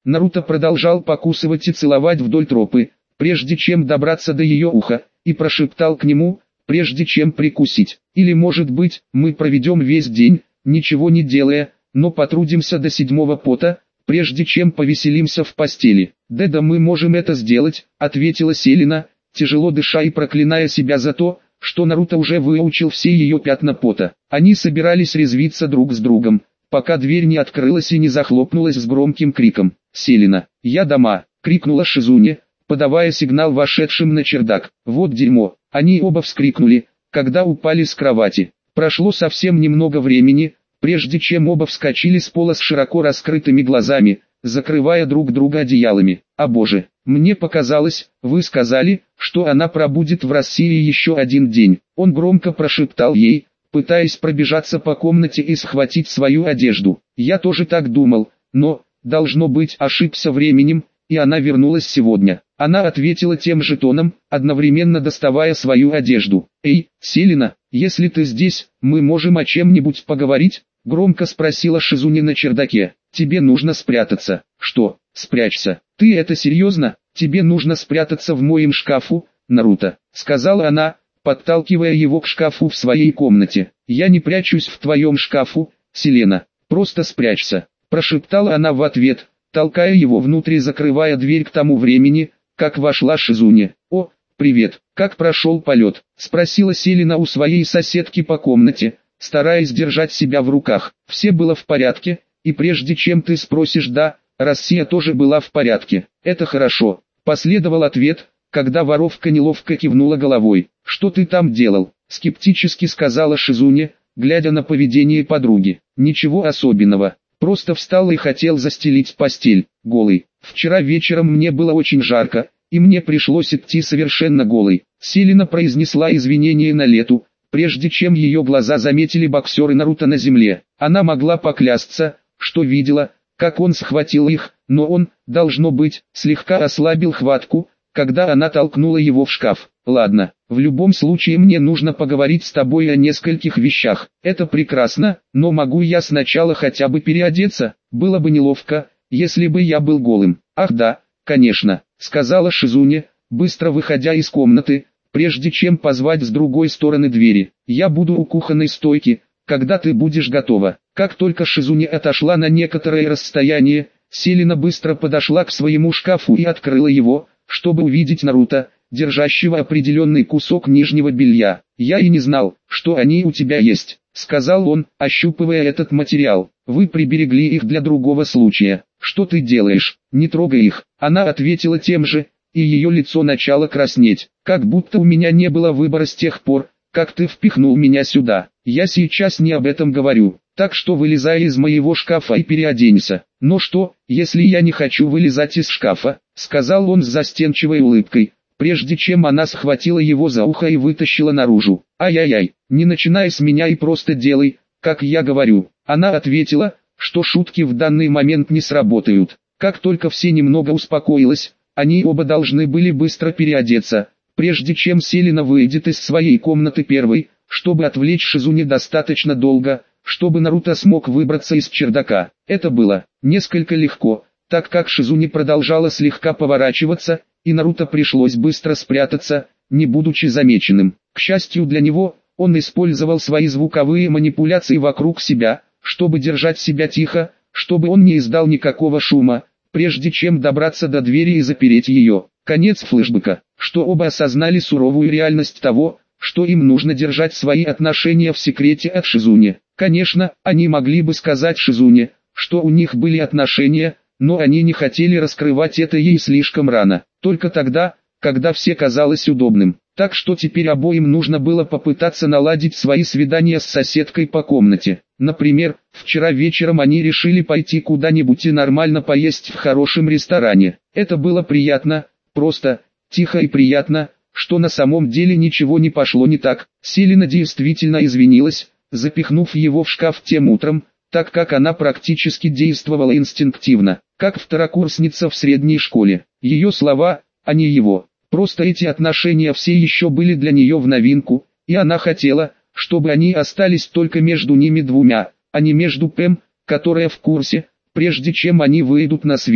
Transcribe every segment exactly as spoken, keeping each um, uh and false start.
Наруто продолжал покусывать и целовать вдоль тропы, прежде чем добраться до ее уха, и прошептал к нему, прежде чем прикусить. Или может быть, мы проведем весь день, ничего не делая, но потрудимся до седьмого пота, прежде чем повеселимся в постели. Да да мы можем это сделать, ответила Селена, тяжело дыша и проклиная себя за то, что Наруто уже выучил все ее пятна пота. Они собирались резвиться друг с другом, пока дверь не открылась и не захлопнулась с громким криком. «Селена, я дома!» — крикнула Шизуне, подавая сигнал вошедшим на чердак. «Вот дерьмо!» Они оба вскрикнули, когда упали с кровати. Прошло совсем немного времени, прежде чем оба вскочили с пола с широко раскрытыми глазами, закрывая друг друга одеялами. «О боже, мне показалось, вы сказали, что она пробудет в России еще один день». Он громко прошептал ей, пытаясь пробежаться по комнате и схватить свою одежду. «Я тоже так думал, но, должно быть, ошибся временем, и она вернулась сегодня». Она ответила тем же тоном, одновременно доставая свою одежду. «Эй, Селена, если ты здесь, мы можем о чем-нибудь поговорить?» Громко спросила Шизуне на чердаке. «Тебе нужно спрятаться». «Что, спрячься? Ты это серьезно? Тебе нужно спрятаться в моем шкафу, Наруто», сказала она, подталкивая его к шкафу в своей комнате. «Я не прячусь в твоем шкафу, Селена, просто спрячься», прошептала она в ответ, толкая его внутрь и закрывая дверь к тому времени, как вошла Шизуне. «О, привет, как прошел полет?» спросила Селена у своей соседки по комнате, стараясь держать себя в руках. «Все было в порядке, и прежде чем ты спросишь «да», Россия тоже была в порядке». «Это хорошо», последовал ответ, когда воровка неловко кивнула головой. «Что ты там делал?» скептически сказала Шизуне, глядя на поведение подруги. «Ничего особенного, просто встал и хотел застелить постель, голый. Вчера вечером мне было очень жарко, и мне пришлось идти совершенно голой». Селена произнесла извинения на лету, прежде чем ее глаза заметили боксеры Наруто на земле. Она могла поклясться, что видела, как он схватил их, но он, должно быть, слегка ослабил хватку, когда она толкнула его в шкаф. «Ладно, в любом случае мне нужно поговорить с тобой о нескольких вещах. Это прекрасно, но могу я сначала хотя бы переодеться? Было бы неловко, если бы я был голым». «Ах да, конечно», сказала Шизуне, быстро выходя из комнаты, прежде чем позвать с другой стороны двери. «Я буду у кухонной стойки, когда ты будешь готова». Как только Шизуне отошла на некоторое расстояние, Селена быстро подошла к своему шкафу и открыла его, чтобы увидеть Наруто, держащего определенный кусок нижнего белья. «Я и не знал, что они у тебя есть», сказал он, ощупывая этот материал. «Вы приберегли их для другого случая». «Что ты делаешь? Не трогай их». Она ответила тем же, и ее лицо начало краснеть. «Как будто у меня не было выбора с тех пор, как ты впихнул меня сюда. Я сейчас не об этом говорю, так что вылезай из моего шкафа и переоденься». «Но что, если я не хочу вылезать из шкафа?» сказал он с застенчивой улыбкой, прежде чем она схватила его за ухо и вытащила наружу. «Ай-яй-яй, не начинай с меня и просто делай, как я говорю». Она ответила, что шутки в данный момент не сработают. Как только все немного успокоилось, они оба должны были быстро переодеться, прежде чем Селена выйдет из своей комнаты первой, чтобы отвлечь Шизуне достаточно долго, чтобы Наруто смог выбраться из чердака. Это было несколько легко, так как Шизуне продолжала слегка поворачиваться, и Наруто пришлось быстро спрятаться, не будучи замеченным. К счастью для него, он использовал свои звуковые манипуляции вокруг себя, чтобы держать себя тихо, чтобы он не издал никакого шума, прежде чем добраться до двери и запереть ее. Конец флешбека, что оба осознали суровую реальность того, что им нужно держать свои отношения в секрете от Шизуне. Конечно, они могли бы сказать Шизуне, что у них были отношения, но они не хотели раскрывать это ей слишком рано, только тогда, когда все казалось удобным. Так что теперь обоим нужно было попытаться наладить свои свидания с соседкой по комнате. Например, вчера вечером они решили пойти куда-нибудь и нормально поесть в хорошем ресторане. Это было приятно, просто, тихо и приятно, что на самом деле ничего не пошло не так. Селена действительно извинилась, запихнув его в шкаф тем утром, так как она практически действовала инстинктивно, как второкурсница в средней школе. Ее слова, а не его. Просто эти отношения все еще были для нее в новинку, и она хотела, чтобы они остались только между ними двумя, а не между Пэм, которая в курсе, прежде чем они выйдут на свет.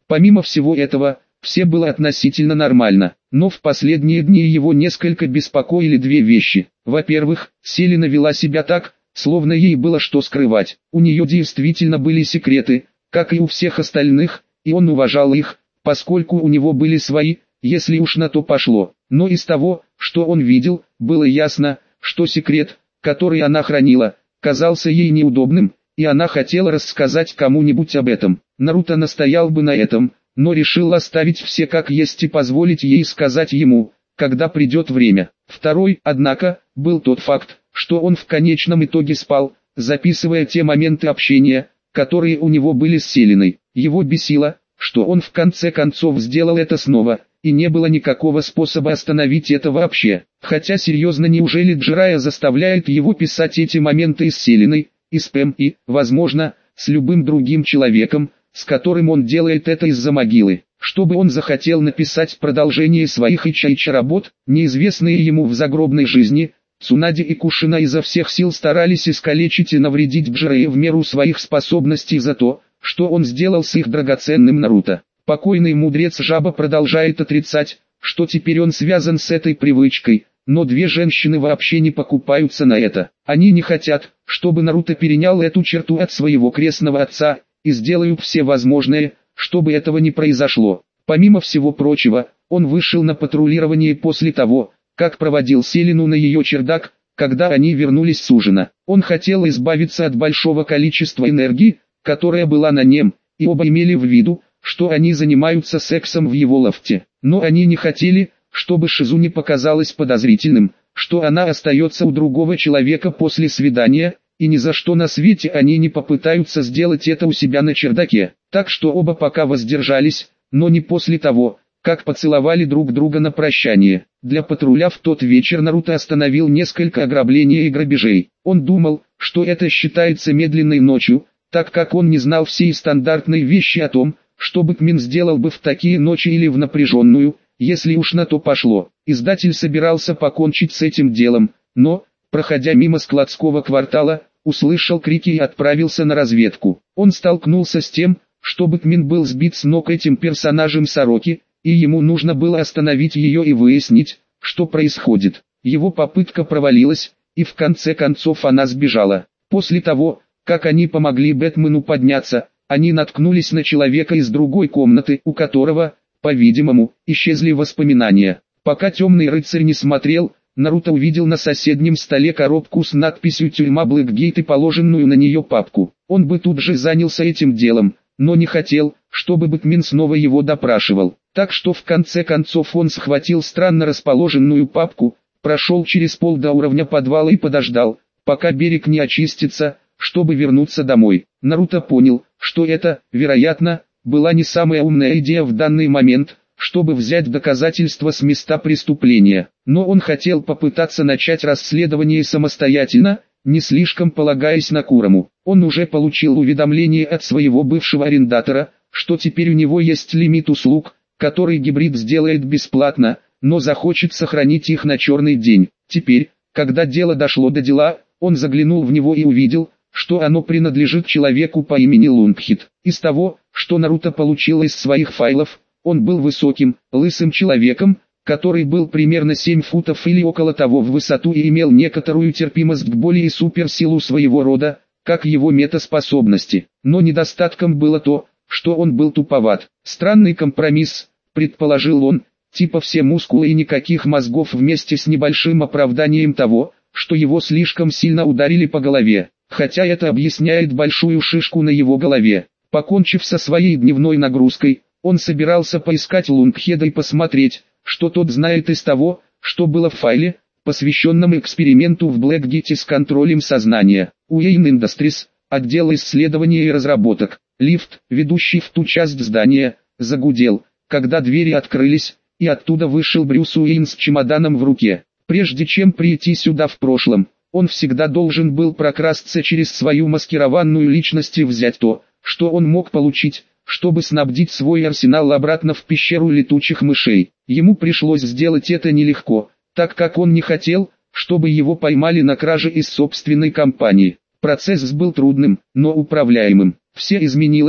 Помимо всего этого, все было относительно нормально, но в последние дни его несколько беспокоили две вещи. Во-первых, Селена вела себя так, словно ей было что скрывать. У нее действительно были секреты, как и у всех остальных, и он уважал их, поскольку у него были свои, если уж на то пошло. Но из того, что он видел, было ясно, что секрет, который она хранила, казался ей неудобным, и она хотела рассказать кому-нибудь об этом. Наруто настоял бы на этом, но решил оставить все как есть и позволить ей сказать ему, когда придет время. Второй, однако, был тот факт, что он в конечном итоге спал, записывая те моменты общения, которые у него были с Селеной. Его бесило, что он в конце концов сделал это снова, и не было никакого способа остановить это вообще. Хотя серьезно, неужели Джирайя заставляет его писать эти моменты и с Селеной, и с Пэм, и, возможно, с любым другим человеком, с которым он делает это из-за могилы, чтобы он захотел написать продолжение своих ича-ича работ, неизвестные ему в загробной жизни. Цунаде и Кушина изо всех сил старались искалечить и навредить Джирайе в меру своих способностей за то, что он сделал с их драгоценным Наруто. Покойный мудрец Жаба продолжает отрицать, что теперь он связан с этой привычкой, но две женщины вообще не покупаются на это. Они не хотят, чтобы Наруто перенял эту черту от своего крестного отца, и сделают все возможное, чтобы этого не произошло. Помимо всего прочего, он вышел на патрулирование после того, как проводил Селену на ее чердак, когда они вернулись с ужина. Он хотел избавиться от большого количества энергии, которая была на нем, и оба имели в виду, что они занимаются сексом в его лофте. Но они не хотели, чтобы Шизуне показалось подозрительным, что она остается у другого человека после свидания, и ни за что на свете они не попытаются сделать это у себя на чердаке. Так что оба пока воздержались, но не после того, как поцеловали друг друга на прощание. Для патруля в тот вечер Наруто остановил несколько ограблений и грабежей. Он думал, что это считается медленной ночью, так как он не знал всей стандартной вещи о том, что Бэтмен сделал бы в такие ночи или в напряженную, если уж на то пошло. Издатель собирался покончить с этим делом, но, проходя мимо складского квартала, услышал крики и отправился на разведку. Он столкнулся с тем, что Бэтмен был сбит с ног этим персонажем Сороки, и ему нужно было остановить ее и выяснить, что происходит. Его попытка провалилась, и в конце концов она сбежала. После того, как они помогли Бэтмену подняться, они наткнулись на человека из другой комнаты, у которого, по-видимому, исчезли воспоминания. Пока темный рыцарь не смотрел, Наруто увидел на соседнем столе коробку с надписью «Тюрьма Блэкгейт» и положенную на нее папку. Он бы тут же занялся этим делом, но не хотел, чтобы Бэтмен снова его допрашивал. Так что в конце концов он схватил странно расположенную папку, прошел через пол до уровня подвала и подождал, пока берег не очистится, чтобы вернуться домой. Наруто понял, что это, вероятно, была не самая умная идея в данный момент, чтобы взять доказательства с места преступления. Но он хотел попытаться начать расследование самостоятельно, не слишком полагаясь на Курому. Он уже получил уведомление от своего бывшего арендатора, что теперь у него есть лимит услуг, который гибрид сделает бесплатно, но захочет сохранить их на черный день. Теперь, когда дело дошло до дела, он заглянул в него и увидел, что оно принадлежит человеку по имени Лунгхит. Из того, что Наруто получил из своих файлов, он был высоким, лысым человеком, который был примерно семь футов или около того в высоту и имел некоторую терпимость к боли и суперсилу своего рода, как его метаспособности. Но недостатком было то, что он был туповат. Странный компромисс, предположил он, типа все мускулы и никаких мозгов вместе с небольшим оправданием того, что его слишком сильно ударили по голове. Хотя это объясняет большую шишку на его голове. Покончив со своей дневной нагрузкой, он собирался поискать Лунгхеда и посмотреть, что тот знает из того, что было в файле, посвященном эксперименту в Блэкгейте с контролем сознания. Уэйн Industries, отдел исследований и разработок. Лифт, ведущий в ту часть здания, загудел, когда двери открылись, и оттуда вышел Брюс Уэйн с чемоданом в руке. Прежде чем прийти сюда в прошлом, он всегда должен был прокрасться через свою маскированную личность и взять то, что он мог получить, чтобы снабдить свой арсенал обратно в пещеру летучих мышей. Ему пришлось сделать это нелегко, так как он не хотел, чтобы его поймали на краже из собственной компании. Процесс был трудным, но управляемым. Все изменилось,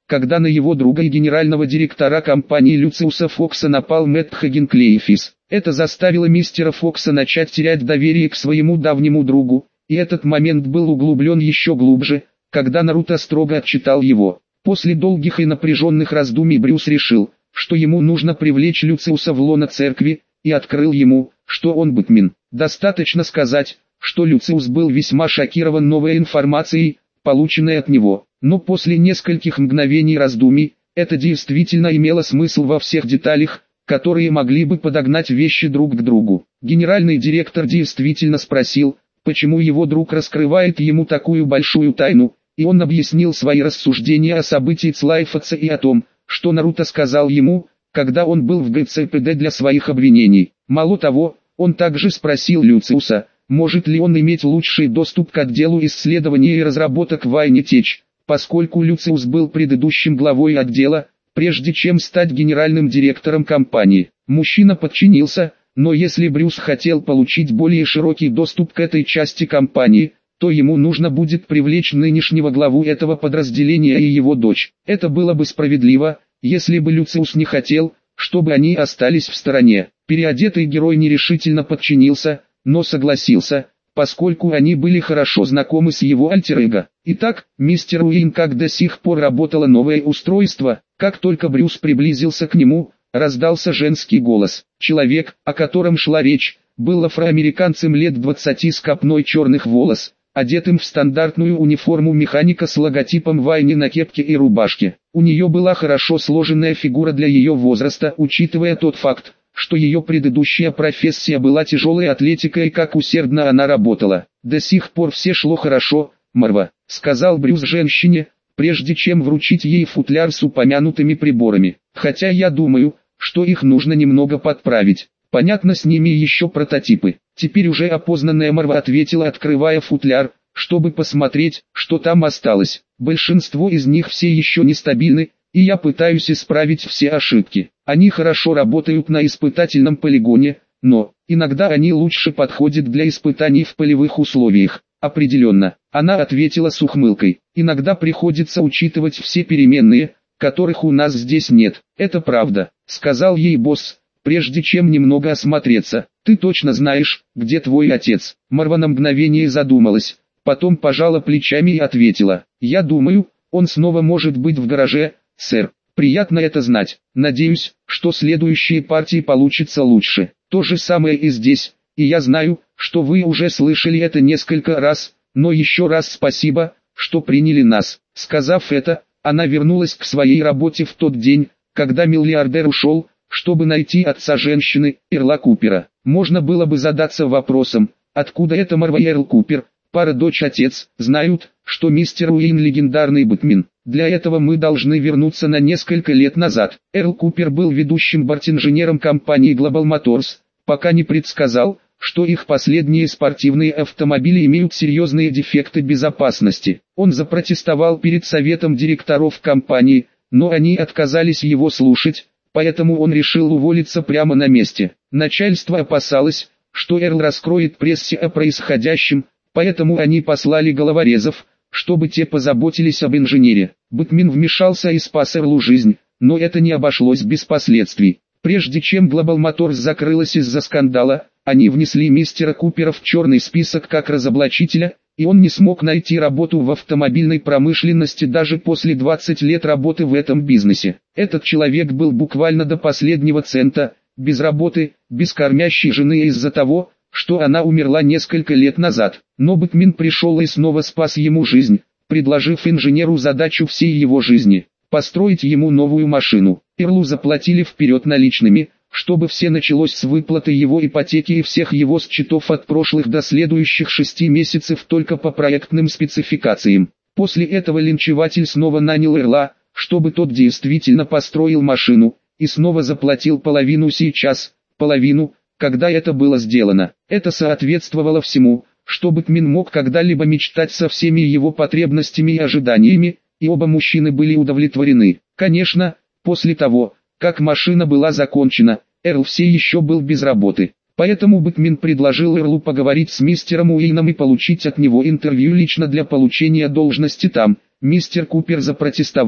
когда на его друга и генерального директора компании Люциуса Фокса напал Мэтт Хагенклейфис. Это заставило мистера Фокса начать терять доверие к своему давнему другу, и этот момент был углублен еще глубже, когда Наруто строго отчитал его. После долгих и напряженных раздумий Брюс решил, что ему нужно привлечь Люциуса в лоно церкви, и открыл ему, что он бэтмен. Достаточно сказать, что Люциус был весьма шокирован новой информацией, полученной от него, но после нескольких мгновений раздумий, это действительно имело смысл во всех деталях, которые могли бы подогнать вещи друг к другу. Генеральный директор действительно спросил, почему его друг раскрывает ему такую большую тайну, и он объяснил свои рассуждения о событии Цлайфаца и о том, что Наруто сказал ему, когда он был в ГЦПД для своих обвинений. Мало того, он также спросил Люциуса, может ли он иметь лучший доступ к отделу исследований и разработок Вайни Теч, поскольку Люциус был предыдущим главой отдела, прежде чем стать генеральным директором компании. Мужчина подчинился, но если Брюс хотел получить более широкий доступ к этой части компании, то ему нужно будет привлечь нынешнего главу этого подразделения и его дочь. Это было бы справедливо, если бы Люциус не хотел, чтобы они остались в стороне. Переодетый герой нерешительно подчинился, но согласился, поскольку они были хорошо знакомы с его альтер-эго. Итак, мистер Уин, как до сих пор работало новое устройство, как только Брюс приблизился к нему, раздался женский голос. Человек, о котором шла речь, был афроамериканцем лет двадцати с копной черных волос, одетым в стандартную униформу механика с логотипом Вайни на кепке и рубашке. У нее была хорошо сложенная фигура для ее возраста, учитывая тот факт, что ее предыдущая профессия была тяжелой атлетикой и как усердно она работала. «До сих пор все шло хорошо, Марва», — сказал Брюс женщине, прежде чем вручить ей футляр с упомянутыми приборами. «Хотя я думаю, что их нужно немного подправить. Понятно, с ними еще прототипы». Теперь уже опознанная Марва ответила, открывая футляр, чтобы посмотреть, что там осталось. «Большинство из них все еще нестабильны, и я пытаюсь исправить все ошибки. Они хорошо работают на испытательном полигоне, но иногда они лучше подходят для испытаний в полевых условиях». «Определенно», она ответила с ухмылкой. «Иногда приходится учитывать все переменные, которых у нас здесь нет». «Это правда», — сказал ей босс, прежде чем немного осмотреться. «Ты точно знаешь, где твой отец?» Марва на мгновение задумалась, потом пожала плечами и ответила. «Я думаю, он снова может быть в гараже, сэр. Приятно это знать. Надеюсь, что следующие партии получатся лучше. То же самое и здесь, и я знаю, что вы уже слышали это несколько раз, но еще раз спасибо, что приняли нас». Сказав это, она вернулась к своей работе в тот день, когда миллиардер ушел, чтобы найти отца женщины, Эрла Купера. Можно было бы задаться вопросом, откуда это Марва и Эрл Купер, пара дочь-отец, знают, что мистер Уин легендарный бэтмен. Для этого мы должны вернуться на несколько лет назад. Эрл Купер был ведущим бортинженером компании Global Motors, пока не предсказал, что их последние спортивные автомобили имеют серьезные дефекты безопасности. Он запротестовал перед советом директоров компании, но они отказались его слушать, поэтому он решил уволиться прямо на месте. Начальство опасалось, что Эрл раскроет прессе о происходящем, поэтому они послали головорезов, чтобы те позаботились об инженере. Бэтмен вмешался и спас Эрлу жизнь, но это не обошлось без последствий. Прежде чем Global Motors закрылась из-за скандала, они внесли мистера Купера в черный список как разоблачителя, и он не смог найти работу в автомобильной промышленности даже после двадцати лет работы в этом бизнесе. Этот человек был буквально до последнего цента, без работы, без кормящей жены из-за того, что она умерла несколько лет назад. Но Бэтмен пришел и снова спас ему жизнь, предложив инженеру задачу всей его жизни – построить ему новую машину. Эрлу заплатили вперед наличными, чтобы все началось с выплаты его ипотеки и всех его счетов от прошлых до следующих шести месяцев только по проектным спецификациям. После этого линчеватель снова нанял Эрла, чтобы тот действительно построил машину, и снова заплатил половину сейчас, половину, когда это было сделано. Это соответствовало всему, что Бэтмен мог когда-либо мечтать со всеми его потребностями и ожиданиями, и оба мужчины были удовлетворены. Конечно, после того, как машина была закончена, Эрл все еще был без работы. Поэтому Бэтмен предложил Эрлу поговорить с мистером Уином и получить от него интервью лично для получения должности там. Мистер Купер запротестовал,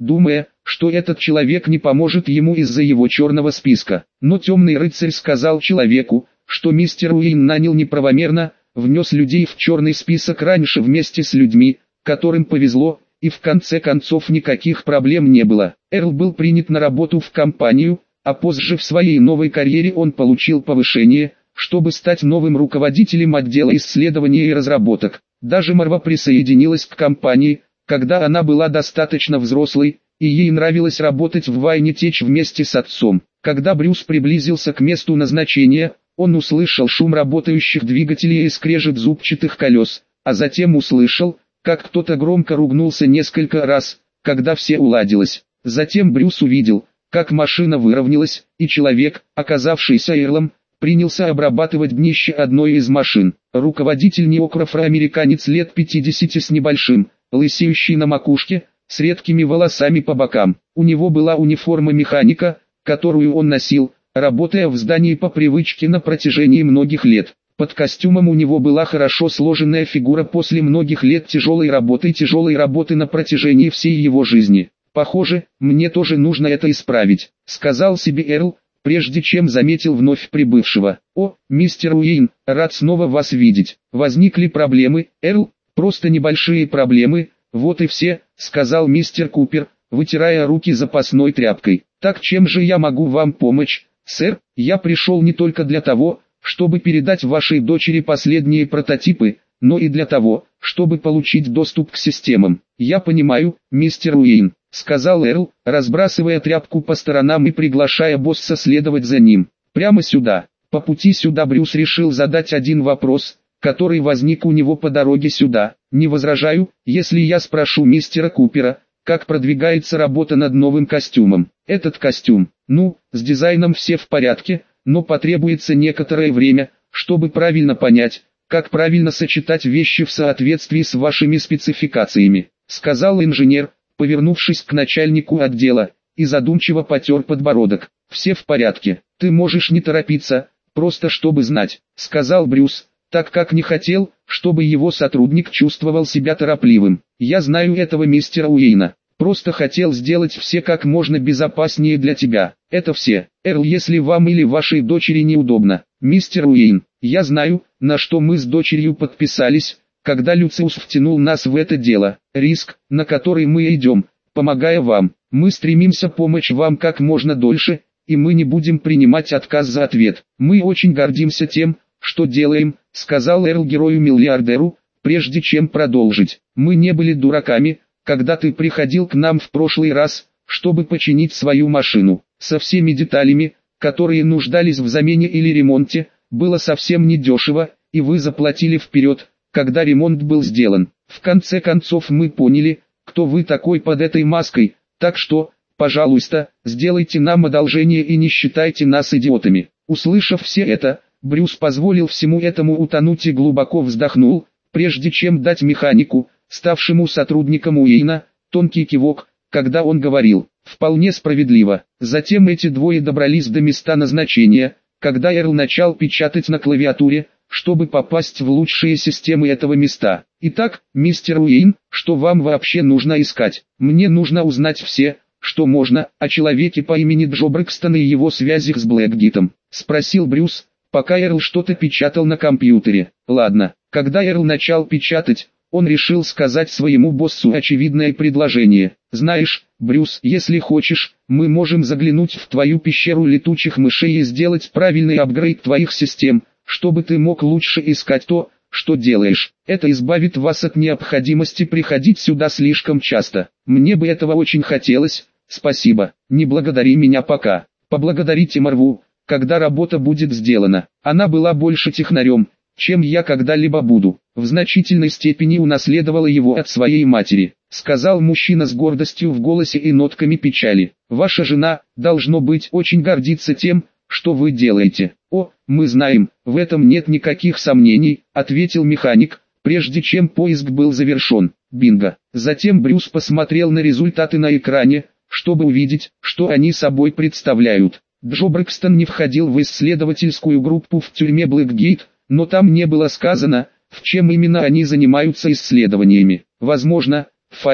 думая, что этот человек не поможет ему из-за его черного списка. Но темный рыцарь сказал человеку, что мистер Уэйн нанял неправомерно, внес людей в черный список раньше вместе с людьми, которым повезло, и в конце концов никаких проблем не было. Эрл был принят на работу в компанию, а позже в своей новой карьере он получил повышение, чтобы стать новым руководителем отдела исследований и разработок. Даже Марва присоединилась к компании, когда она была достаточно взрослой, и ей нравилось работать в Вайне Теч вместе с отцом. Когда Брюс приблизился к месту назначения, он услышал шум работающих двигателей и скрежет зубчатых колес, а затем услышал, как кто-то громко ругнулся несколько раз, когда все уладилось. Затем Брюс увидел, как машина выровнялась, и человек, оказавшийся Эрлом, принялся обрабатывать днище одной из машин. Руководитель неокрофроамериканец лет пятидесяти с небольшим, лысеющий на макушке, с редкими волосами по бокам. У него была униформа механика, которую он носил, работая в здании по привычке на протяжении многих лет. Под костюмом у него была хорошо сложенная фигура после многих лет тяжелой работы тяжелой работы на протяжении всей его жизни. «Похоже, мне тоже нужно это исправить», — сказал себе Эрл, прежде чем заметил вновь прибывшего. «О, мистер Уэйн, рад снова вас видеть. Возникли проблемы, Эрл?» «Просто небольшие проблемы, вот и все», — сказал мистер Купер, вытирая руки запасной тряпкой. «Так чем же я могу вам помочь, сэр? Я пришел не только для того, чтобы передать вашей дочери последние прототипы, но и для того, чтобы получить доступ к системам». «Я понимаю, мистер Уэйн», — сказал Эрл, разбрасывая тряпку по сторонам и приглашая босса следовать за ним. «Прямо сюда». По пути сюда Брюс решил задать один вопрос, который возник у него по дороге сюда. «Не возражаю, если я спрошу мистера Купера, как продвигается работа над новым костюмом». «Этот костюм, ну, с дизайном все в порядке, но потребуется некоторое время, чтобы правильно понять, как правильно сочетать вещи в соответствии с вашими спецификациями», — сказал инженер, повернувшись к начальнику отдела, и задумчиво потер подбородок. «Все в порядке, ты можешь не торопиться, просто чтобы знать», — сказал Брюс, так как не хотел, чтобы его сотрудник чувствовал себя торопливым. «Я знаю этого мистера Уэйна, просто хотел сделать все как можно безопаснее для тебя. Это все. Эрл, если вам или вашей дочери неудобно. Мистер Уэйн, я знаю, на что мы с дочерью подписались, когда Люциус втянул нас в это дело. Риск, на который мы идем, помогая вам. Мы стремимся помочь вам как можно дольше, и мы не будем принимать отказ за ответ. Мы очень гордимся тем, что делаем», — сказал Эрл герою-миллиардеру, прежде чем продолжить. «Мы не были дураками, когда ты приходил к нам в прошлый раз, чтобы починить свою машину. Со всеми деталями, которые нуждались в замене или ремонте, было совсем недешево, и вы заплатили вперед, когда ремонт был сделан. В конце концов мы поняли, кто вы такой под этой маской, так что, пожалуйста, сделайте нам одолжение и не считайте нас идиотами». Услышав все это, Брюс позволил всему этому утонуть и глубоко вздохнул, прежде чем дать механику, ставшему сотрудником Уэйна, тонкий кивок, когда он говорил: «Вполне справедливо». Затем эти двое добрались до места назначения, когда Эрл начал печатать на клавиатуре, чтобы попасть в лучшие системы этого места. «Итак, мистер Уэйн, что вам вообще нужно искать? Мне нужно узнать все, что можно, о человеке по имени Джо Брэкстон и его связях с Блэкгитом», — спросил Брюс, пока Эрл что-то печатал на компьютере. «Ладно». Когда Эрл начал печатать, он решил сказать своему боссу очевидное предложение. «Знаешь, Брюс, если хочешь, мы можем заглянуть в твою пещеру летучих мышей и сделать правильный апгрейд твоих систем, чтобы ты мог лучше искать то, что делаешь. Это избавит вас от необходимости приходить сюда слишком часто. Мне бы этого очень хотелось. Спасибо. Не благодари меня пока. Поблагодарите Марву, когда работа будет сделана. Она была больше технарем, чем я когда-либо буду. В значительной степени унаследовала его от своей матери», — сказал мужчина с гордостью в голосе и нотками печали. «Ваша жена, должно быть, очень гордится тем, что вы делаете». «О, мы знаем, в этом нет никаких сомнений», — ответил механик, прежде чем поиск был завершен. Бинго. Затем Брюс посмотрел на результаты на экране, чтобы увидеть, что они собой представляют. Джо Брэкстон не входил в исследовательскую группу в тюрьме Блэкгейт, но там не было сказано, в чем именно они занимаются исследованиями. Возможно, файлы,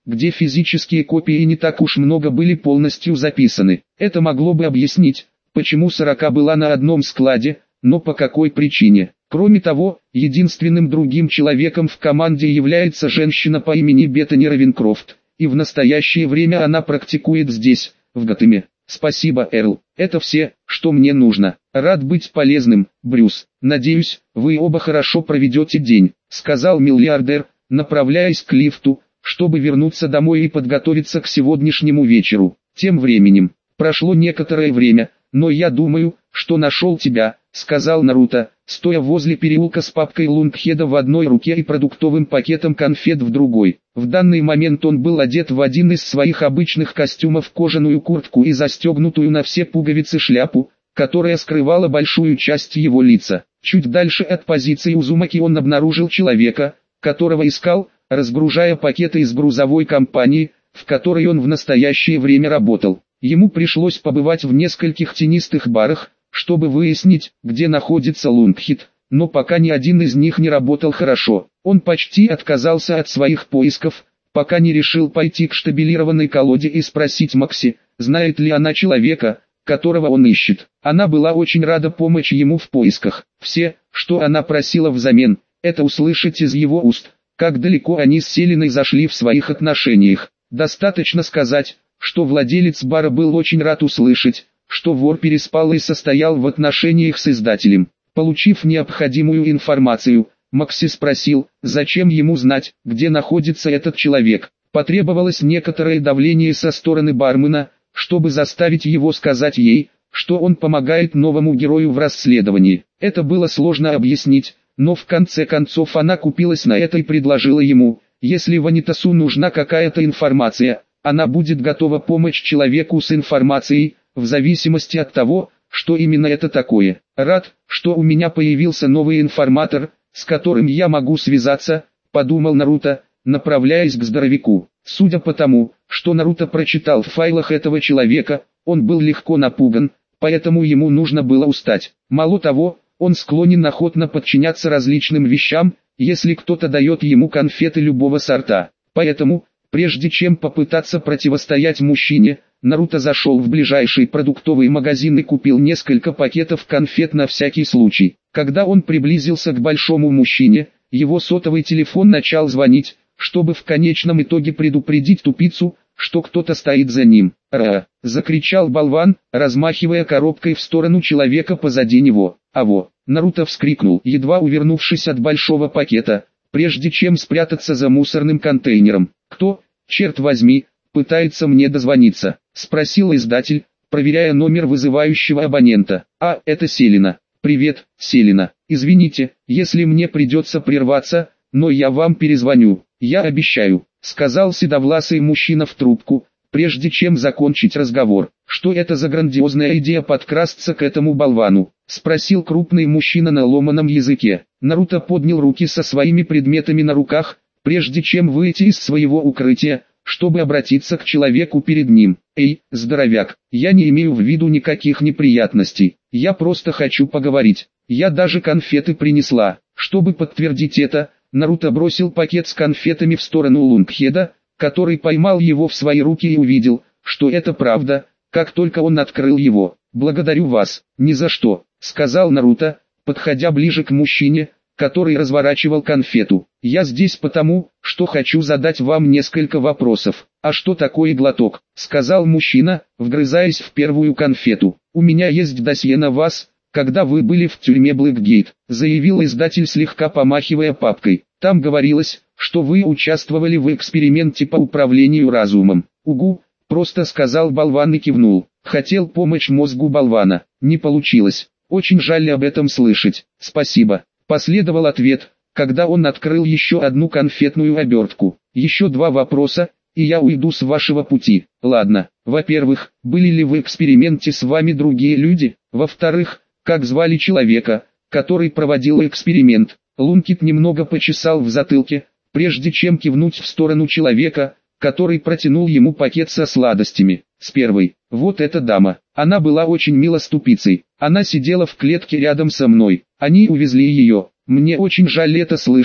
где физические копии не так уж много были полностью записаны. Это могло бы объяснить, почему сорока была на одном складе, но по какой причине. Кроме того, единственным другим человеком в команде является женщина по имени Беттани Равенкрофт, и в настоящее время она практикует здесь, в Готэме. Спасибо, Эрл. Это все, что мне нужно. Рад быть полезным, Брюс. Надеюсь, вы оба хорошо проведете день, сказал миллиардер, направляясь к лифту, чтобы вернуться домой и подготовиться к сегодняшнему вечеру. Тем временем, прошло некоторое время, но я думаю, что нашел тебя, сказал Наруто, стоя возле переулка с папкой Лунгхеда в одной руке и продуктовым пакетом конфет в другой. В данный момент он был одет в один из своих обычных костюмов, кожаную куртку и застегнутую на все пуговицы шляпу, которая скрывала большую часть его лица. Чуть дальше от позиции Узумаки он обнаружил человека, которого искал, разгружая пакеты из грузовой компании, в которой он в настоящее время работал. Ему пришлось побывать в нескольких тенистых барах, чтобы выяснить, где находится Лунгхед, но пока ни один из них не работал хорошо. Он почти отказался от своих поисков, пока не решил пойти к штабелированной колоде и спросить Макси, знает ли она человека, которого он ищет. Она была очень рада помочь ему в поисках. Все, что она просила взамен, это услышать из его уст, как далеко они с Селиной зашли в своих отношениях. Достаточно сказать, что владелец бара был очень рад услышать, что вор переспал и состоял в отношениях с издателем. Получив необходимую информацию, Макси спросил, зачем ему знать, где находится этот человек. Потребовалось некоторое давление со стороны бармена, чтобы заставить его сказать ей, что он помогает новому герою в расследовании. Это было сложно объяснить, но в конце концов она купилась на это и предложила ему, если Ванитасу нужна какая-то информация, она будет готова помочь человеку с информацией, в зависимости от того, что именно это такое. Рад, что у меня появился новый информатор, с которым я могу связаться, подумал Наруто, направляясь к здоровяку. Судя по тому, что Наруто прочитал в файлах этого человека, он был легко напуган, поэтому ему нужно было устать. Мало того, он склонен охотно подчиняться различным вещам, если кто-то дает ему конфеты любого сорта. Поэтому, прежде чем попытаться противостоять мужчине, Наруто зашел в ближайший продуктовый магазин и купил несколько пакетов конфет на всякий случай. Когда он приблизился к большому мужчине, его сотовый телефон начал звонить, чтобы в конечном итоге предупредить тупицу, что кто-то стоит за ним. «Ра!» — закричал болван, размахивая коробкой в сторону человека позади него. «Аво!» — Наруто вскрикнул, едва увернувшись от большого пакета, прежде чем спрятаться за мусорным контейнером. «Кто, черт возьми, пытается мне дозвониться?» — спросил издатель, проверяя номер вызывающего абонента. «А, это Селина. Привет, Селина. Извините, если мне придется прерваться, но я вам перезвоню. Я обещаю», — сказал седовласый мужчина в трубку, прежде чем закончить разговор. «Что это за грандиозная идея подкрасться к этому болвану?» — спросил крупный мужчина на ломаном языке. Наруто поднял руки со своими предметами на руках, прежде чем выйти из своего укрытия, чтобы обратиться к человеку перед ним. «Эй, здоровяк, я не имею в виду никаких неприятностей, я просто хочу поговорить. Я даже конфеты принесла». Чтобы подтвердить это, Наруто бросил пакет с конфетами в сторону Лунгхеда, который поймал его в свои руки и увидел, что это правда, как только он открыл его. «Благодарю вас, ни за что», — сказал Наруто, подходя ближе к мужчине, который разворачивал конфету. «Я здесь потому, что хочу задать вам несколько вопросов». «А что такое глоток?» — сказал мужчина, вгрызаясь в первую конфету. «У меня есть досье на вас, когда вы были в тюрьме Блэкгейт», — заявил издатель, слегка помахивая папкой. «Там говорилось, что вы участвовали в эксперименте по управлению разумом». «Угу», — просто сказал болван и кивнул. «Хотел помочь мозгу болвана. Не получилось. Очень жаль об этом слышать. Спасибо». Последовал ответ, когда он открыл еще одну конфетную обертку. «Еще два вопроса, и я уйду с вашего пути. Ладно, во-первых, были ли в эксперименте с вами другие люди? Во-вторых, как звали человека, который проводил эксперимент?» Лунгхед немного почесал в затылке, прежде чем кивнуть в сторону человека, который протянул ему пакет со сладостями. «С первой. Вот эта дама. Она была очень мила с тупицей. Она сидела в клетке рядом со мной. Они увезли ее. Мне очень жаль это слышать,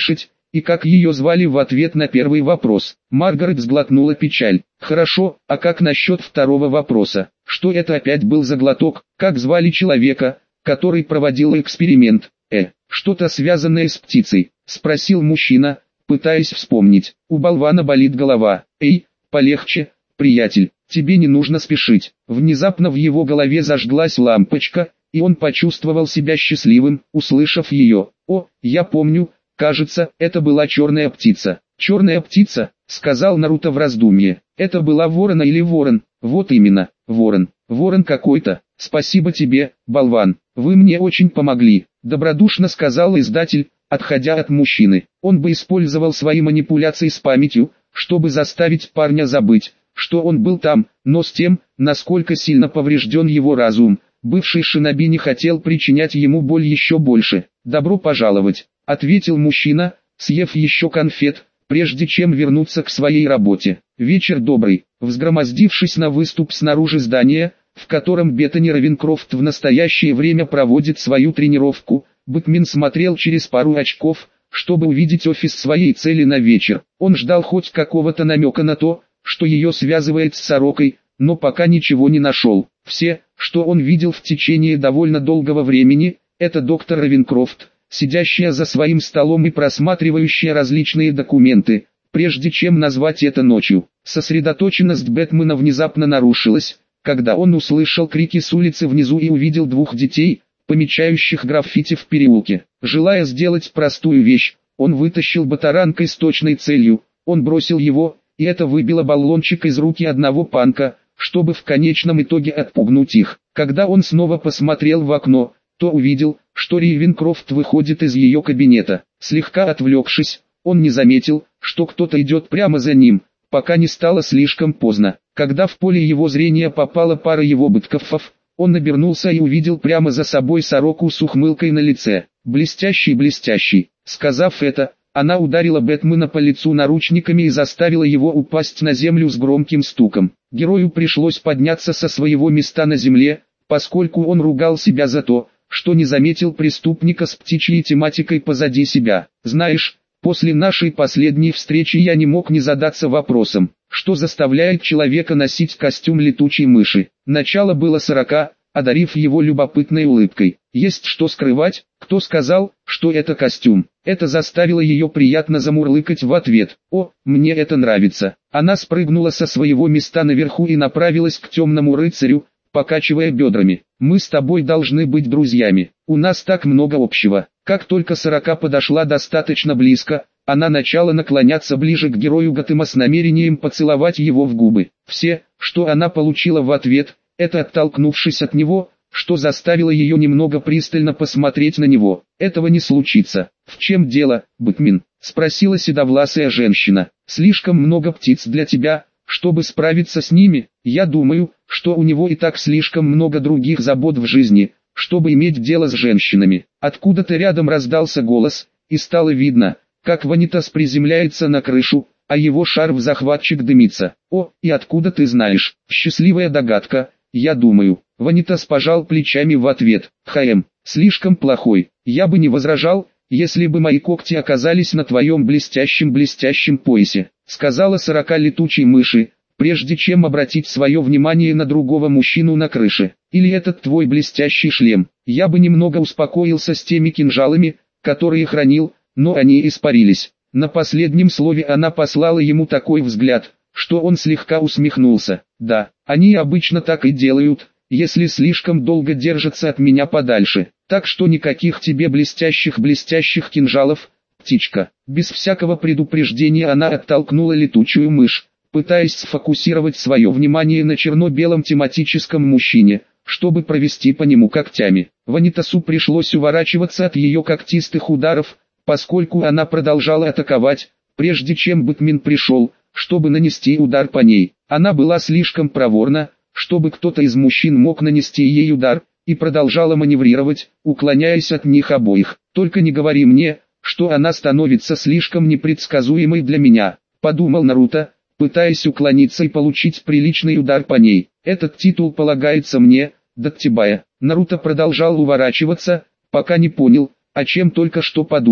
и как ее звали в ответ на первый вопрос. Маргарет сглотнула печаль. Хорошо, а как насчет второго вопроса? Что это опять был за глоток? Как звали человека, который проводил эксперимент? Э, что-то связанное с птицей, спросил мужчина, пытаясь вспомнить. У болвана болит голова. Эй, полегче, приятель, тебе не нужно спешить. Внезапно в его голове зажглась лампочка, и он почувствовал себя счастливым, услышав ее. О, я помню, кажется, это была черная птица. Черная птица, сказал Наруто в раздумье. Это была ворона или ворон? Вот именно, ворон. Ворон какой-то. Спасибо тебе, болван. Вы мне очень помогли, добродушно сказал издатель, отходя от мужчины. Он бы использовал свои манипуляции с памятью, чтобы заставить парня забыть, что он был там, но с тем, насколько сильно поврежден его разум, бывший шиноби не хотел причинять ему боль еще больше. «Добро пожаловать», — ответил мужчина, съев еще конфет, прежде чем вернуться к своей работе. «Вечер добрый». Взгромоздившись на выступ снаружи здания, в котором Беттани Равенкрофт в настоящее время проводит свою тренировку, Бэтмен смотрел через пару очков, чтобы увидеть офис своей цели на вечер. Он ждал хоть какого-то намека на то, что ее связывает с Сорокой, но пока ничего не нашел. Все, что он видел в течение довольно долгого времени, это доктор Равенкрофт, сидящая за своим столом и просматривающая различные документы, прежде чем назвать это ночью. Сосредоточенность Бэтмена внезапно нарушилась, когда он услышал крики с улицы внизу и увидел двух детей, помечающих граффити в переулке. Желая сделать простую вещь, он вытащил батаранкой с точной целью, он бросил его, и это выбило баллончик из руки одного панка, чтобы в конечном итоге отпугнуть их. Когда он снова посмотрел в окно, то увидел, что Рейвенкрофт выходит из ее кабинета. Слегка отвлекшись, он не заметил, что кто-то идет прямо за ним, пока не стало слишком поздно. Когда в поле его зрения попала пара его бытков, он обернулся и увидел прямо за собой Сороку с ухмылкой на лице. «Блестящий, блестящий». Сказав это, она ударила Бэтмена по лицу наручниками и заставила его упасть на землю с громким стуком. Герою пришлось подняться со своего места на земле, поскольку он ругал себя за то, что не заметил преступника с птичьей тематикой позади себя. «Знаешь, после нашей последней встречи я не мог не задаться вопросом, что заставляет человека носить костюм летучей мыши». Начало было сорока, одарив его любопытной улыбкой. Есть что скрывать? Кто сказал, что это костюм? Это заставило ее приятно замурлыкать в ответ. «О, мне это нравится». Она спрыгнула со своего места наверху и направилась к темному рыцарю, покачивая бедрами. «Мы с тобой должны быть друзьями. У нас так много общего». Как только Сорока подошла достаточно близко, она начала наклоняться ближе к герою Готэма с намерением поцеловать его в губы. Все, что она получила в ответ, это оттолкнувшись от него, что заставило ее немного пристально посмотреть на него. «Этого не случится». «В чем дело, Бэтмен?» — спросила седовласая женщина. «Слишком много птиц для тебя, чтобы справиться с ними. Я думаю, что у него и так слишком много других забот в жизни, чтобы иметь дело с женщинами». Откуда-то рядом раздался голос, и стало видно, как Ванитас приземляется на крышу, а его шарф-захватчик дымится. «О, и откуда ты знаешь?» «Счастливая догадка, я думаю». Ванитас пожал плечами в ответ. «Хм, слишком плохой. Я бы не возражал, если бы мои когти оказались на твоем блестящем-блестящем поясе», сказала Сорока летучей мыши, прежде чем обратить свое внимание на другого мужчину на крыше. «Или этот твой блестящий шлем. Я бы немного успокоился с теми кинжалами, которые хранил, но они испарились». На последнем слове она послала ему такой взгляд, что он слегка усмехнулся. «Да, они обычно так и делают, если слишком долго держатся от меня подальше. Так что никаких тебе блестящих-блестящих кинжалов, птичка». Без всякого предупреждения она оттолкнула летучую мышь, пытаясь сфокусировать свое внимание на черно-белом тематическом мужчине, чтобы провести по нему когтями. Ванитасу пришлось уворачиваться от ее когтистых ударов, поскольку она продолжала атаковать, прежде чем Бэтмен пришел, чтобы нанести удар по ней. Она была слишком проворна, чтобы кто-то из мужчин мог нанести ей удар, и продолжала маневрировать, уклоняясь от них обоих. «Только не говори мне, что она становится слишком непредсказуемой для меня», — подумал Наруто, пытаясь уклониться и получить приличный удар по ней. «Этот титул полагается мне, Даттибая». Наруто продолжал уворачиваться, пока не понял, о чем только что подумал.